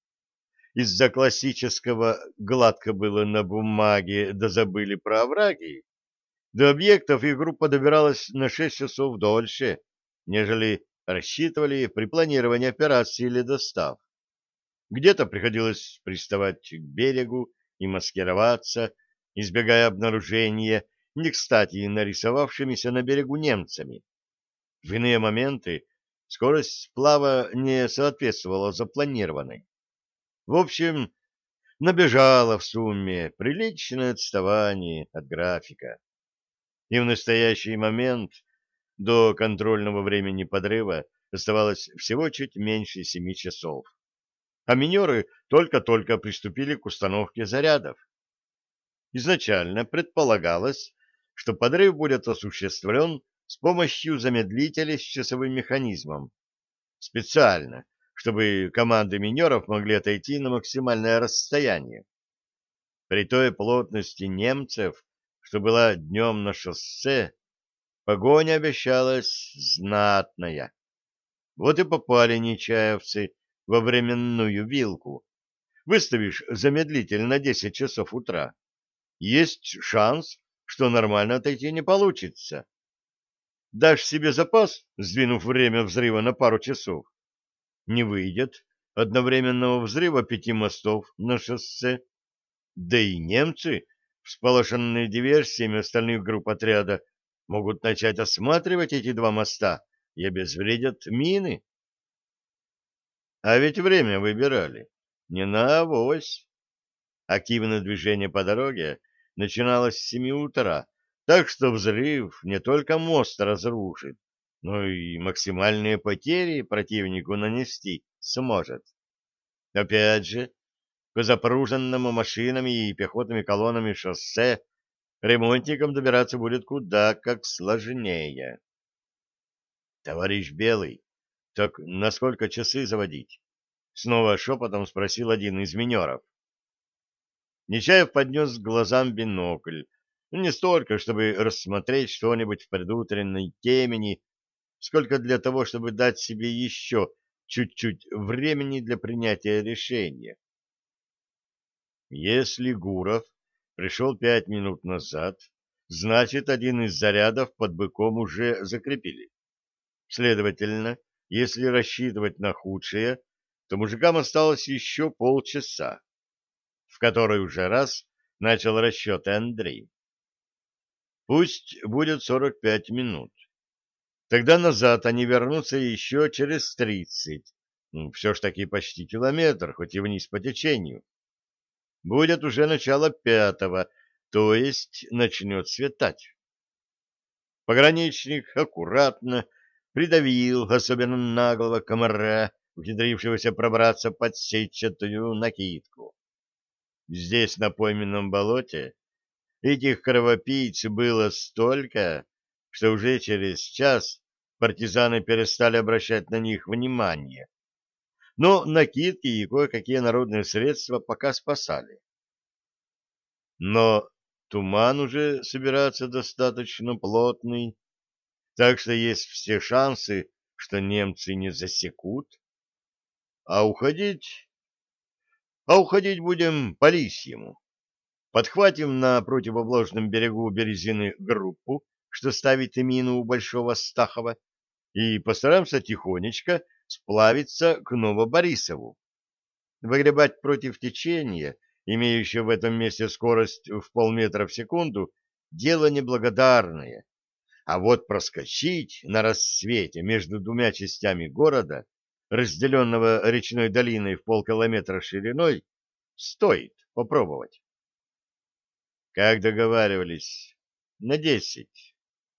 Из-за классического «гладко было на бумаге, да забыли про овраги» до объектов их группа добиралась на шесть часов дольше, нежели рассчитывали при планировании операции или достав. Где-то приходилось приставать к берегу и маскироваться, избегая обнаружения не кстати нарисовавшимися на берегу немцами. В иные моменты скорость сплава не соответствовала запланированной. В общем, набежало в сумме приличное отставание от графика. И в настоящий момент до контрольного времени подрыва оставалось всего чуть меньше семи часов. А минеры только-только приступили к установке зарядов. Изначально предполагалось, что подрыв будет осуществлен с помощью замедлителя с часовым механизмом. Специально, чтобы команды минеров могли отойти на максимальное расстояние. При той плотности немцев, что была днем на шоссе, погоня обещалась знатная. Вот и попали нечаевцы во временную вилку. Выставишь замедлитель на десять часов утра, есть шанс, что нормально отойти не получится. Дашь себе запас, сдвинув время взрыва на пару часов, не выйдет одновременного взрыва пяти мостов на шоссе. Да и немцы, всполошенные диверсиями остальных групп отряда, могут начать осматривать эти два моста и обезвредят мины. А ведь время выбирали не на авось. Активное движение по дороге начиналось с семи утра, так что взрыв не только мост разрушит, но и максимальные потери противнику нанести сможет. Опять же, по запруженному машинами и пехотными колоннами шоссе ремонтникам добираться будет куда как сложнее. — Товарищ Белый, так на сколько часы заводить? — снова шепотом спросил один из минеров. Нечаев поднес к глазам бинокль. Не столько, чтобы рассмотреть что-нибудь в предутренней темени, сколько для того, чтобы дать себе еще чуть-чуть времени для принятия решения. Если Гуров пришел пять минут назад, значит, один из зарядов под быком уже закрепили. Следовательно, если рассчитывать на худшее, то мужикам осталось еще полчаса, в который уже раз начал расчеты Андрей. Пусть будет сорок пять минут. Тогда назад они вернутся еще через тридцать. Ну, все ж таки почти километр, хоть и вниз по течению. Будет уже начало пятого, то есть начнет светать. Пограничник аккуратно придавил особенно наглого комара, ухитрившегося пробраться под сетчатую накидку. Здесь, на пойменном болоте, этих кровопийц было столько, что уже через час партизаны перестали обращать на них внимание. Но накидки и кое-какие народные средства пока спасали. Но туман уже собирается достаточно плотный, так что есть все шансы, что немцы не засекут. А уходить... А уходить будем по лисьему. Подхватим на противоположном берегу Березины группу, что ставит мину у Большого Стахова, и постараемся тихонечко сплавиться к Новоборисову. Выгребать против течения, имеющего в этом месте скорость в полметра в секунду, дело неблагодарное. А вот проскочить на рассвете между двумя частями города, разделенного речной долиной в полкилометра шириной, стоит попробовать. Как договаривались, на десять.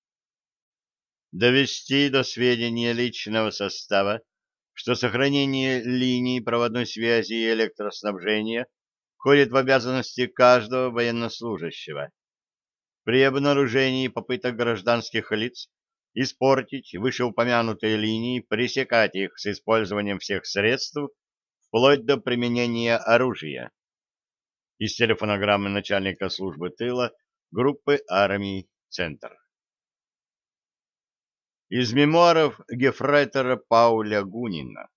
Довести до сведения личного состава, что сохранение линий проводной связи и электроснабжения входит в обязанности каждого военнослужащего. При обнаружении попыток гражданских лиц испортить вышеупомянутые линии, пресекать их с использованием всех средств, вплоть до применения оружия. Из телефонограммы начальника службы тыла группы армий «Центр». Из мемуаров гефрейтора Пауля Гунина.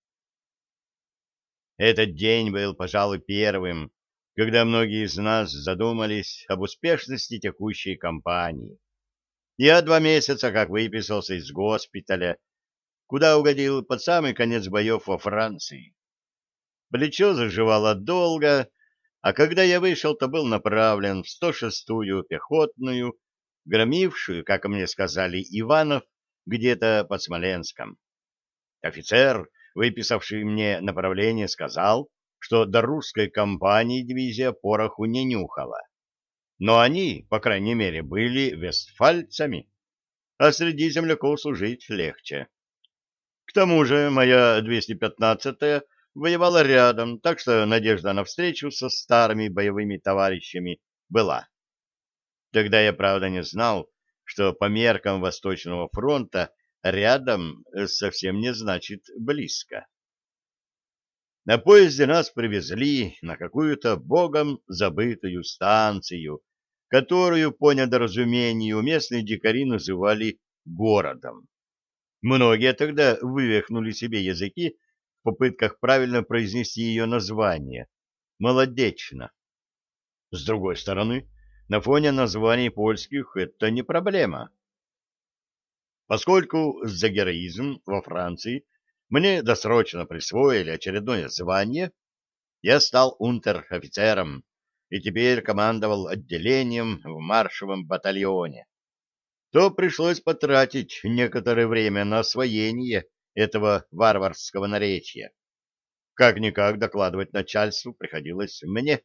Этот день был, пожалуй, первым, когда многие из нас задумались об успешности текущей кампании. Я два месяца как выписался из госпиталя, куда угодил под самый конец боев во Франции. Плечо заживало долго, а когда я вышел, то был направлен в сто шестую пехотную, громившую, как мне сказали, Иванов, где-то под Смоленском. Офицер, выписавший мне направление, сказал, что до русской кампании дивизия пороху не нюхала. Но они, по крайней мере, были вестфальцами, а среди земляков служить легче. К тому же моя двести пятнадцатая воевала рядом, так что надежда на встречу со старыми боевыми товарищами была. Тогда я, правда, не знал, что по меркам Восточного фронта рядом совсем не значит близко. На поезде нас привезли на какую-то богом забытую станцию, которую по недоразумению местные дикари называли городом. Многие тогда вывихнули себе языки в попытках правильно произнести ее название — Молодечно. С другой стороны, на фоне названий польских это не проблема. Поскольку за героизм во Франции мне досрочно присвоили очередное звание, я стал унтер-офицером и теперь командовал отделением в маршевом батальоне. То пришлось потратить некоторое время на освоение этого варварского наречия. Как-никак докладывать начальству приходилось мне.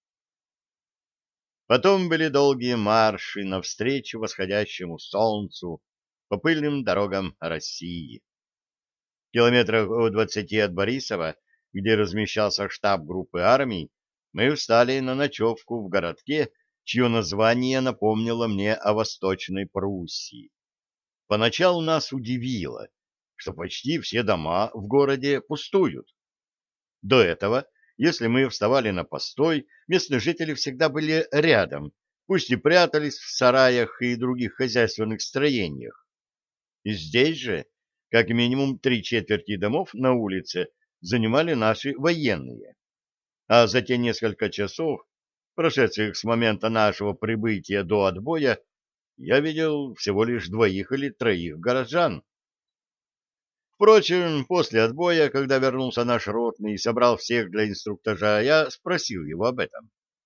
Потом были долгие марши навстречу восходящему солнцу по пыльным дорогам России. Километрах о двадцати от Борисова, где размещался штаб группы армий, мы встали на ночевку в городке, чье название напомнило мне о Восточной Пруссии. Поначалу нас удивило, что почти все дома в городе пустуют. До этого, если мы вставали на постой, местные жители всегда были рядом, пусть и прятались в сараях и других хозяйственных строениях. И здесь же как минимум три четверти домов на улице занимали наши военные, а за те несколько часов, прошедших с момента нашего прибытия до отбоя, я видел всего лишь двоих или троих горожан. Впрочем, после отбоя, когда вернулся наш ротный и собрал всех для инструктажа, я спросил его об этом.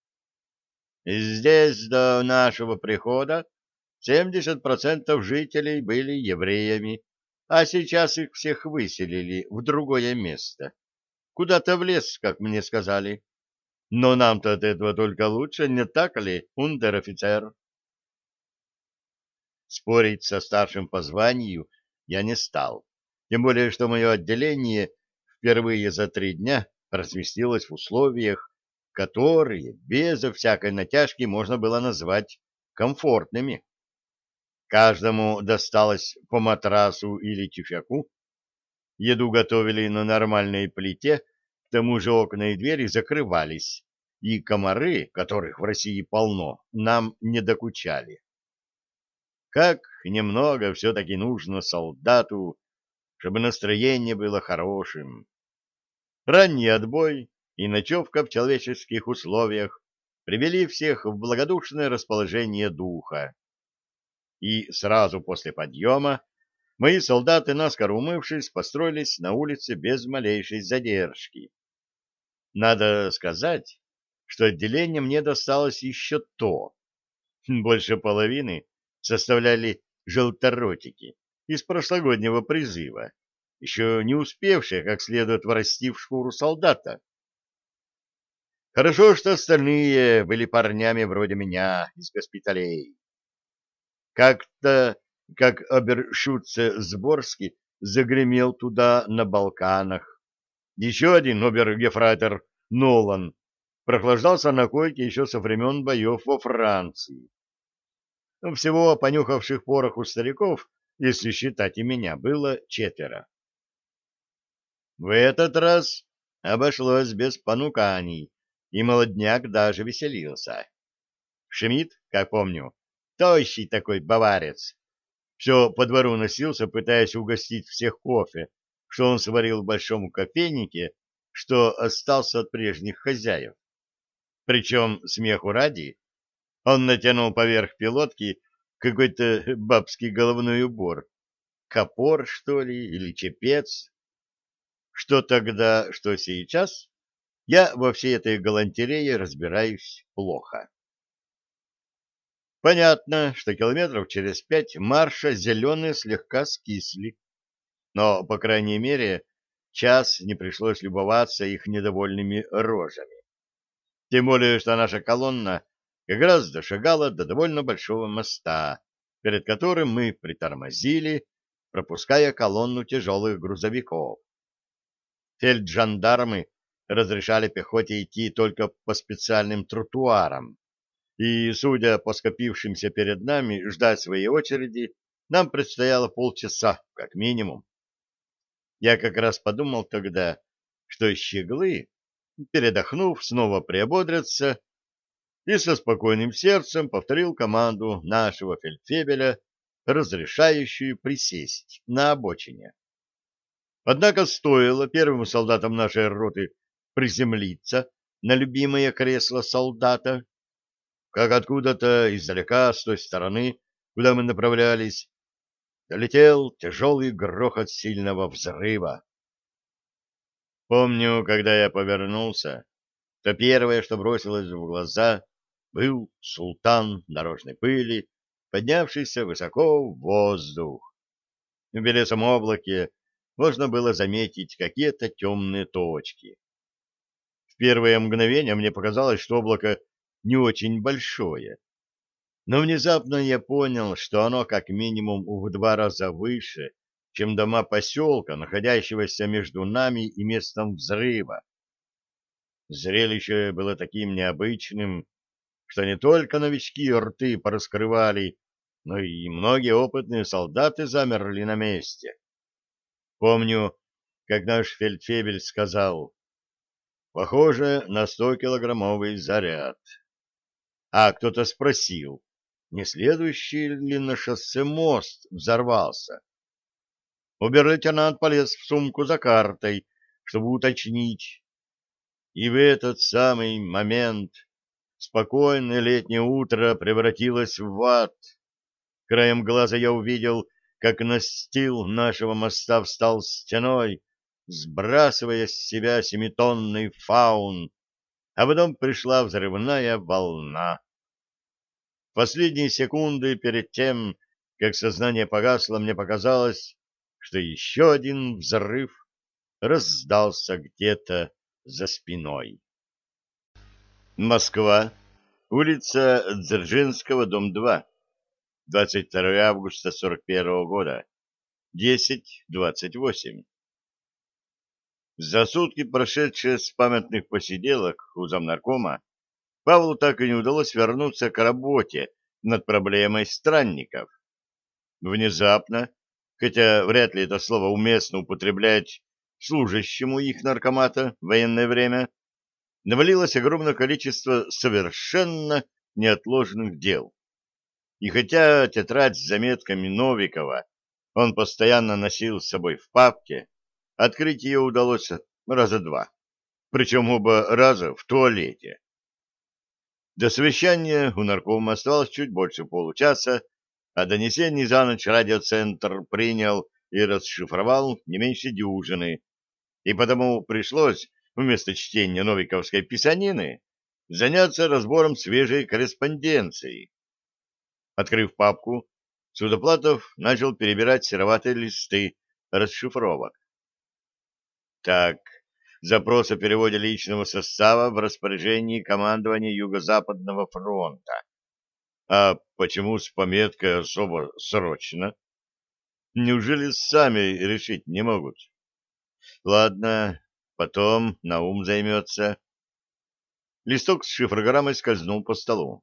Здесь до нашего прихода семьдесят процентов жителей были евреями, а сейчас их всех выселили в другое место. Куда-то в лес, как мне сказали. Но нам-то от этого только лучше, не так ли, унтер-офицер? Спорить со старшим по званию я не стал. Тем более, что мое отделение впервые за три дня разместилось в условиях, которые безо всякой натяжки можно было назвать комфортными. Каждому досталось по матрасу или тюфяку. Еду готовили на нормальной плите, к тому же окна и двери закрывались, и комары, которых в России полно, нам не докучали. Как немного все-таки нужно солдату, чтобы настроение было хорошим. Ранний отбой и ночевка в человеческих условиях привели всех в благодушное расположение духа. И сразу после подъема мои солдаты, наскоро умывшись, построились на улице без малейшей задержки. Надо сказать, что отделение мне досталось еще то. Больше половины составляли желторотики из прошлогоднего призыва, еще не успевшие как следует врасти в шкуру солдата. Хорошо, что остальные были парнями вроде меня из госпиталей. Как-то, как обершутце Сборский загремел туда на Балканах. Еще один обер-гефрейтор Нолан прохлаждался на койке еще со времен боев во Франции. Всего понюхавших пороху стариков, если считать и меня, было четверо. В этот раз обошлось без понуканий, и молодняк даже веселился. Шмидт, как помню, тощий такой баварец, все по двору носился, пытаясь угостить всех кофе, что он сварил в большом кофейнике, что остался от прежних хозяев. Причем, смеху ради, он натянул поверх пилотки какой-то бабский головной убор. Капор, что ли, или чепец? Что тогда, что сейчас, я во всей этой галантерее разбираюсь плохо. Понятно, что километров через пять марша зеленые слегка скисли, но, по крайней мере, час не пришлось любоваться их недовольными рожами. Тем более, что наша колонна как раз дошагала до довольно большого моста, перед которым мы притормозили, пропуская колонну тяжелых грузовиков. Фельджандармы разрешали пехоте идти только по специальным тротуарам, и, судя по скопившимся перед нами ждать своей очереди, нам предстояло полчаса, как минимум. Я как раз подумал тогда, что щеглы, передохнув, снова приободрятся, и со спокойным сердцем повторил команду нашего фельдфебеля, разрешающую присесть на обочине. Однако стоило первым солдатам нашей роты приземлиться на любимое кресло солдата, как откуда-то издалека, с той стороны, куда мы направлялись, долетел тяжелый грохот сильного взрыва. Помню, когда я повернулся, то первое, что бросилось в глаза, был султан дорожной пыли, поднявшийся высоко в воздух. В белесом облаке можно было заметить какие-то темные точки. В первое мгновение мне показалось, что облако не очень большое, но внезапно я понял, что оно как минимум в два раза выше, чем дома поселка, находящегося между нами и местом взрыва. Зрелище было таким необычным, что не только новички рты пораскрывали, но и многие опытные солдаты замерли на месте. Помню, как наш фельдфебель сказал: «Похоже на стокилограммовый заряд». А кто-то спросил, не следующий ли на шоссе мост взорвался. Обер-лейтенант полез в сумку за картой, чтобы уточнить. И в этот самый момент спокойное летнее утро превратилось в ад. Краем глаза я увидел, как настил нашего моста встал стеной, сбрасывая с себя семитонный фаун, а потом пришла взрывная волна. В последние секунды перед тем, как сознание погасло, мне показалось, что еще один взрыв раздался где-то за спиной. Москва, улица Дзержинского, дом два, двадцать второе августа сорок первого года, десять двадцать восемь. За сутки, прошедшие с памятных посиделок у замнаркома, Павлу так и не удалось вернуться к работе над проблемой странников. Внезапно, хотя вряд ли это слово уместно употреблять служащему их наркомата в военное время, навалилось огромное количество совершенно неотложных дел. И хотя тетрадь с заметками Новикова он постоянно носил с собой в папке, открыть ее удалось раза два, причем оба раза в туалете. До совещания у наркома оставалось чуть больше получаса, а донесений за ночь радиоцентр принял и расшифровал не меньше дюжины, и потому пришлось вместо чтения новиковской писанины заняться разбором свежей корреспонденции. Открыв папку, Судоплатов начал перебирать сероватые листы расшифровок. Так, запрос о переводе личного состава в распоряжении командования Юго-Западного фронта. А почему с пометкой «особо срочно»? Неужели сами решить не могут? Ладно, потом на ум займется. Листок с шифрограммой скользнул по столу.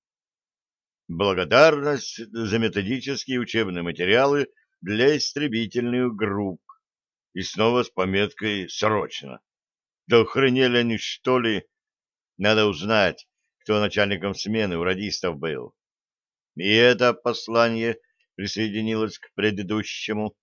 Благодарность за методические учебные материалы для истребительных групп. И снова с пометкой «срочно». Да охренели они, что ли? Надо узнать, кто начальником смены у радистов был. И это послание присоединилось к предыдущему.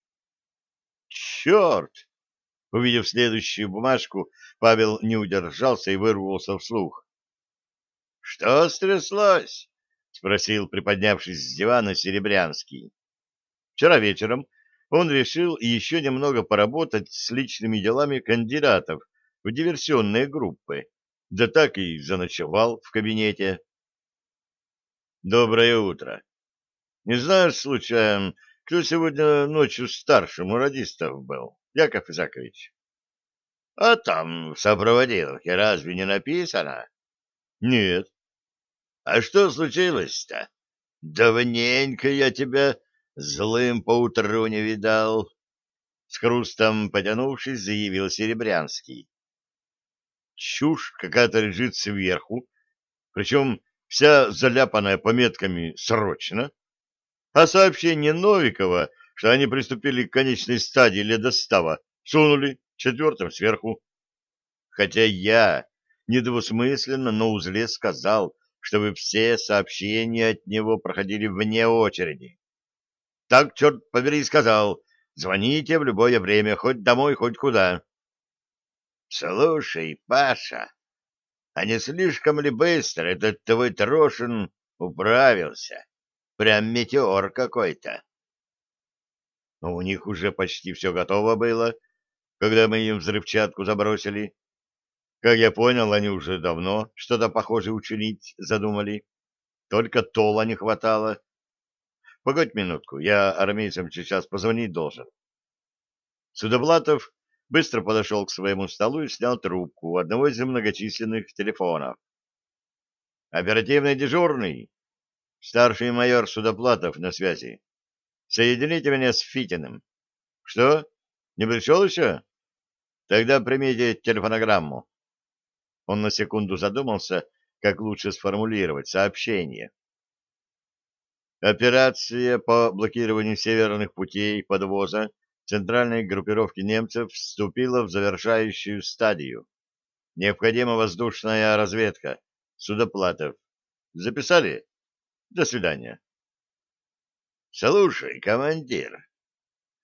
Черт! Увидев следующую бумажку, Павел не удержался и вырвался вслух. — Что стряслось? — спросил, приподнявшись с дивана, Серебрянский. Вчера вечером он решил еще немного поработать с личными делами кандидатов в диверсионные группы, да так и заночевал в кабинете. — Доброе утро. Не знаешь, случайно, кто сегодня ночью старшим у радистов был, Яков Исакович? — А там в сопроводилке разве не написано? — Нет. — А что случилось-то? Давненько я тебя злым поутру не видал. С хрустом потянувшись, заявил Серебрянский. Чушь какая-то лежит сверху, причем вся заляпанная пометками «срочно», а сообщение Новикова, что они приступили к конечной стадии ледостава, сунули четвертым сверху. Хотя я недвусмысленно на узле сказал, чтобы все сообщения от него проходили вне очереди. Так, черт побери, сказал, звоните в любое время, хоть домой, хоть куда. Слушай, Паша, а не слишком ли быстро этот твой Трошин управился? Прям метеор какой-то. Но у них уже почти все готово было, когда мы им взрывчатку забросили. Как я понял, они уже давно что-то похожее учинить задумали. Только тола не хватало. Погодь минутку, я армейцам сейчас позвонить должен. Судоплатов быстро подошел к своему столу и снял трубку одного из многочисленных телефонов. Оперативный дежурный. Старший майор Судоплатов на связи. Соедините меня с Фитиным. Что? Не пришел еще? Тогда примите телефонограмму. Он на секунду задумался, как лучше сформулировать сообщение. Операция по блокированию северных путей подвоза центральной группировки немцев вступила в завершающую стадию. Необходима воздушная разведка. Судоплатов. Записали? До свидания. Слушай, командир,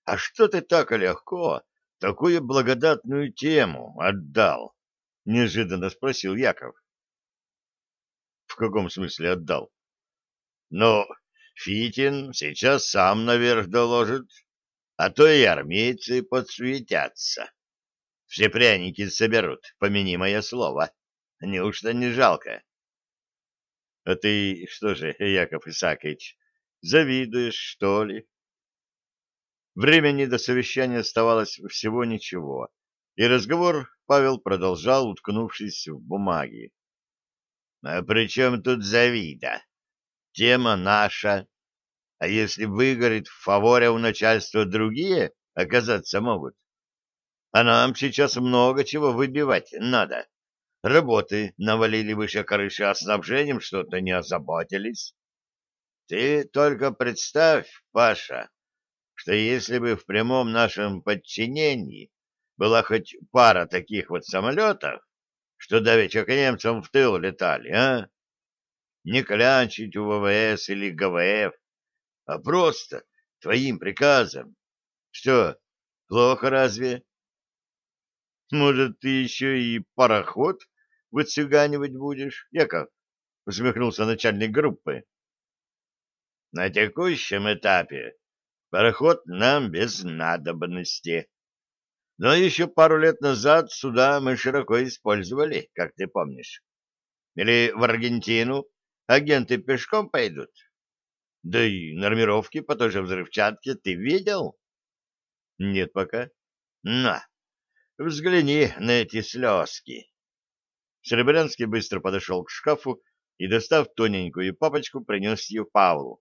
А что ты так легко такую благодатную тему отдал? Неожиданно спросил Яков. В каком смысле отдал? Ну, Фитин сейчас сам наверх доложит, а то и армейцы подсуетятся. Все пряники соберут, помяни мое слово. Неужто не жалко? А ты что же, Яков Исаакович, завидуешь, что ли? Времени до совещания оставалось всего ничего, и разговор Павел продолжал, уткнувшись в бумаги. — А при чем тут завида? Тема наша. А если выгорит в фаворе у начальства другие, оказаться могут. А нам сейчас много чего выбивать надо. Работы навалили выше крыши, а снабжением что-то не озаботились. Ты только представь, Паша, что если бы в прямом нашем подчинении была хоть пара таких вот самолетов, что давеча к немцам в тыл летали, а? Не клянчить у ВВС или ГВФ, а просто твоим приказом. Что, плохо разве? Может, ты еще и пароход выцыганивать будешь, Яков? Усмехнулся начальник группы. На текущем этапе пароход нам без надобности. Но еще пару лет назад суда мы широко использовали, как ты помнишь. Или в Аргентину агенты пешком пойдут? Да и нормировки по той же взрывчатке ты видел? Нет пока. На, взгляни на эти слезки. Серебрянский быстро подошел к шкафу и, достав тоненькую папочку, принес ее Павлу.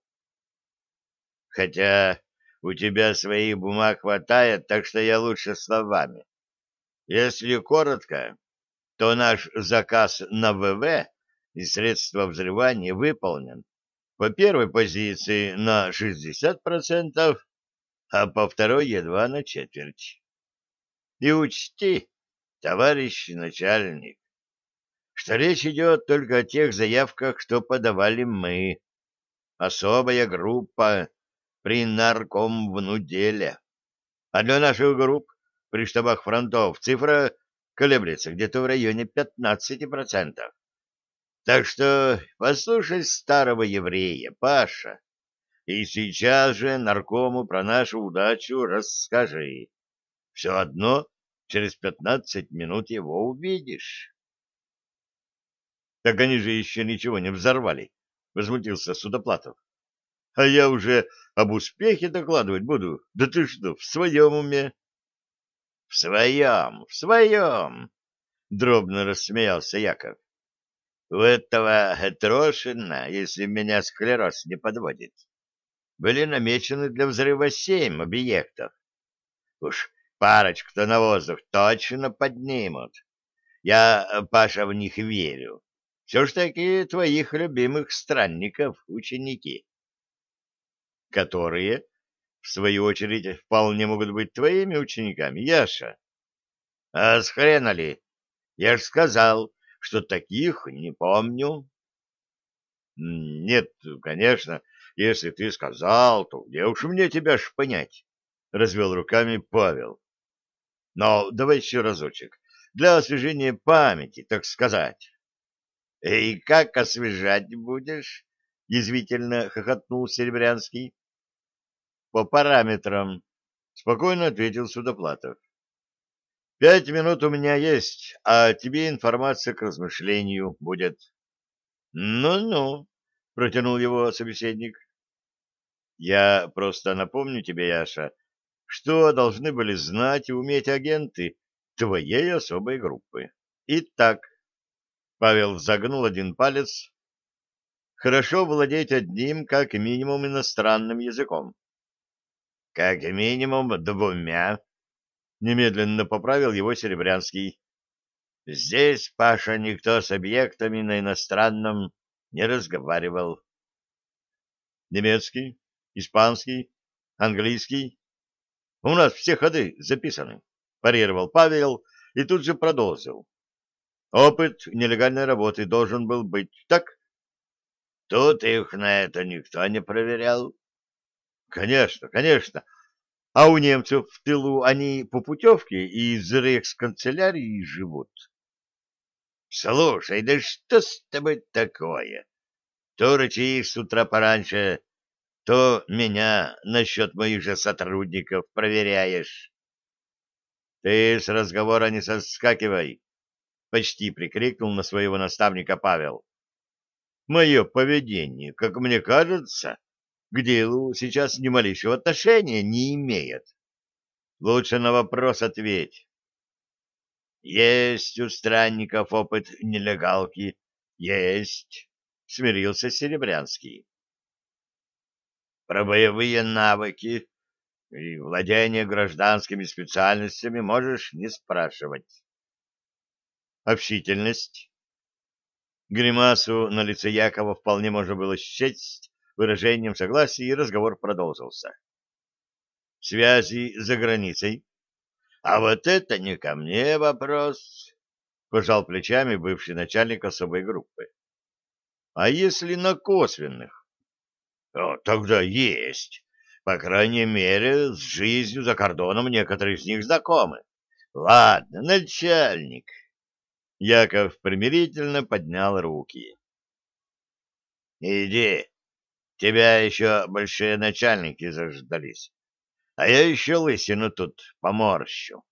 Хотя у тебя своих бумаг хватает, так что я лучше словами. Если коротко, то наш заказ на ВВ и средства взрывания выполнен по первой позиции на шестьдесят процентов, а по второй едва на четверть. И учти, товарищ начальник, что речь идет только о тех заявках, что подавали мы, особая группа при наркомвнуделе. А для наших групп при штабах фронтов цифра колеблется где-то в районе пятнадцати процентов. Так что послушай старого еврея, Паша, и сейчас же наркому про нашу удачу расскажи. Все одно через пятнадцать минут его увидишь. — Так они же еще ничего не взорвали, — возмутился Судоплатов. — А я уже об успехе докладывать буду. Да ты что, в своем уме? — В своем, в своем, — дробно рассмеялся Яков. — У этого Трошина, если меня склероз не подводит, были намечены для взрыва семь объектов. Уж парочку-то на воздух точно поднимут. Я, Паша, в них верю. Все ж таки твоих любимых странников ученики. Которые, в свою очередь, вполне могут быть твоими учениками, Яша. А с хрена ли? Я ж сказал, что таких не помню. Нет, конечно, если ты сказал, то где уж мне тебя ж понять? Развел руками Павел. Но давай еще разочек, для освежения памяти, так сказать. — И как освежать будешь? — язвительно хохотнул Серебрянский. — По параметрам, — спокойно ответил Судоплатов. — Пять минут у меня есть, а тебе информация к размышлению будет. «Ну — Ну-ну, — протянул его собеседник. — Я просто напомню тебе, Яша, что должны были знать и уметь агенты твоей особой группы. Итак, Павел загнул один палец. Хорошо владеть одним, как минимум, иностранным языком. Как минимум двумя, немедленно поправил его Серебрянский. Здесь, Паша, никто с объектами на иностранном не разговаривал. Немецкий, испанский, английский. У нас все ходы записаны, парировал Павел и тут же продолжил. Опыт нелегальной работы должен был быть, так? Тут их на это никто не проверял. Конечно, конечно. А у немцев в тылу они по путевке из рейхсканцелярии живут. Слушай, да что с тобой такое? То рычишь с утра пораньше, то меня насчет моих же сотрудников проверяешь. Ты с разговора не соскакивай, — почти прикрикнул на своего наставника Павел. Мое поведение, как мне кажется, к делу сейчас ни малейшего отношения не имеет. Лучше на вопрос ответь. Есть у странников опыт нелегалки. Есть, — смирился Серебрянский. Про боевые навыки и владение гражданскими специальностями можешь не спрашивать. Общительность. Гримасу на лице Якова вполне можно было счесть выражением согласия, и разговор продолжился. Связи за границей. А вот это не ко мне вопрос, — пожал плечами бывший начальник особой группы. А если на косвенных? О, тогда есть. По крайней мере, с жизнью за кордоном некоторые из них знакомы. Ладно, начальник. Яков примирительно поднял руки. Иди, тебя еще большие начальники заждались. А я еще лысину тут поморщу.